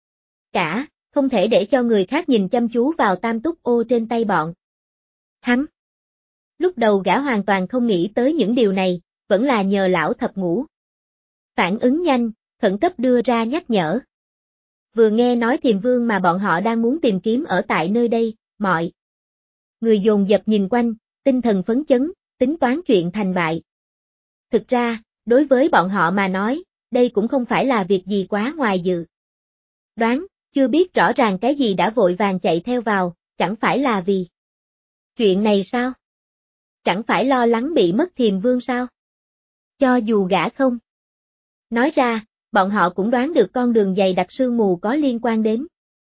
cả, không thể để cho người khác nhìn chăm chú vào Tam Túc Ô trên tay bọn hắn. Lúc đầu gã hoàn toàn không nghĩ tới những điều này, vẫn là nhờ lão thập ngũ phản ứng nhanh, khẩn cấp đưa ra nhắc nhở. Vừa nghe nói Thiềm Vương mà bọn họ đang muốn tìm kiếm ở tại nơi đây, mọi người dồn dập nhìn quanh, tinh thần phấn chấn, tính toán chuyện thành bại. Thực ra, đối với bọn họ mà nói, đây cũng không phải là việc gì quá ngoài dự đoán, chưa biết rõ ràng cái gì đã vội vàng chạy theo vào, chẳng phải là vì chuyện này sao? Chẳng phải lo lắng bị mất Thiềm Vương sao? Cho dù gã không nói ra, bọn họ cũng đoán được con đường dày đặc sương mù có liên quan đến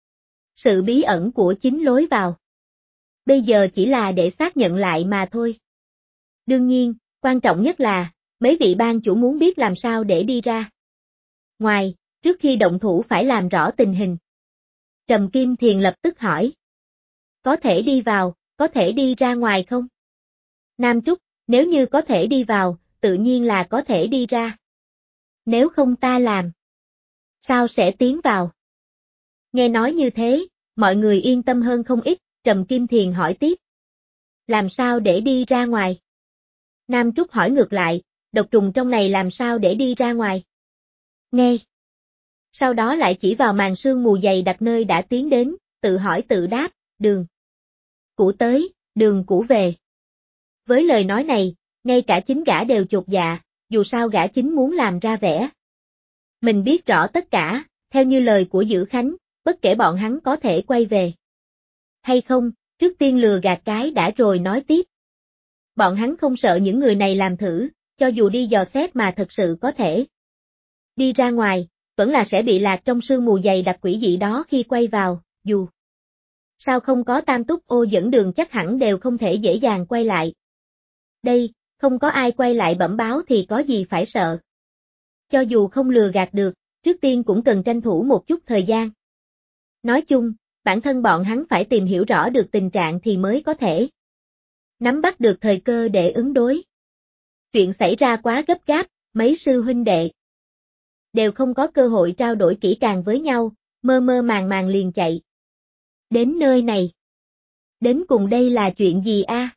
sự bí ẩn của chính lối vào. Bây giờ chỉ là để xác nhận lại mà thôi. Đương nhiên, quan trọng nhất là, mấy vị ban chủ muốn biết làm sao để đi ra ngoài, trước khi động thủ phải làm rõ tình hình. Trầm Kim Thiền lập tức hỏi. Có thể đi vào, có thể đi ra ngoài không? Nam Trúc, nếu như có thể đi vào, tự nhiên là có thể đi ra. Nếu không ta làm, sao sẽ tiến vào? Nghe nói như thế, mọi người yên tâm hơn không ít, Trầm Kim Thiền hỏi tiếp. Làm sao để đi ra ngoài? Nam Trúc hỏi ngược lại, độc trùng trong này làm sao để đi ra ngoài? Nghe. Sau đó lại chỉ vào màn sương mù dày đặc nơi đã tiến đến, tự hỏi tự đáp, đường cũ tới, đường cũ về. Với lời nói này, ngay cả chính gã đều chột dạ, dù sao gã chính muốn làm ra vẻ. Mình biết rõ tất cả, theo như lời của Dữ Khánh, bất kể bọn hắn có thể quay về hay không, trước tiên lừa gạt cái đã rồi nói tiếp. Bọn hắn không sợ những người này làm thử, cho dù đi dò xét mà thật sự có thể đi ra ngoài, vẫn là sẽ bị lạc trong sương mù dày đặc quỷ dị đó khi quay vào, dù sao không có Tam Túc Ô dẫn đường chắc hẳn đều không thể dễ dàng quay lại. Đây, không có ai quay lại bẩm báo thì có gì phải sợ. Cho dù không lừa gạt được, trước tiên cũng cần tranh thủ một chút thời gian. Nói chung, bản thân bọn hắn phải tìm hiểu rõ được tình trạng thì mới có thể nắm bắt được thời cơ để ứng đối. Chuyện xảy ra quá gấp gáp, mấy sư huynh đệ đều không có cơ hội trao đổi kỹ càng với nhau, mơ mơ màng màng liền chạy đến nơi này. Đến cùng đây là chuyện gì a?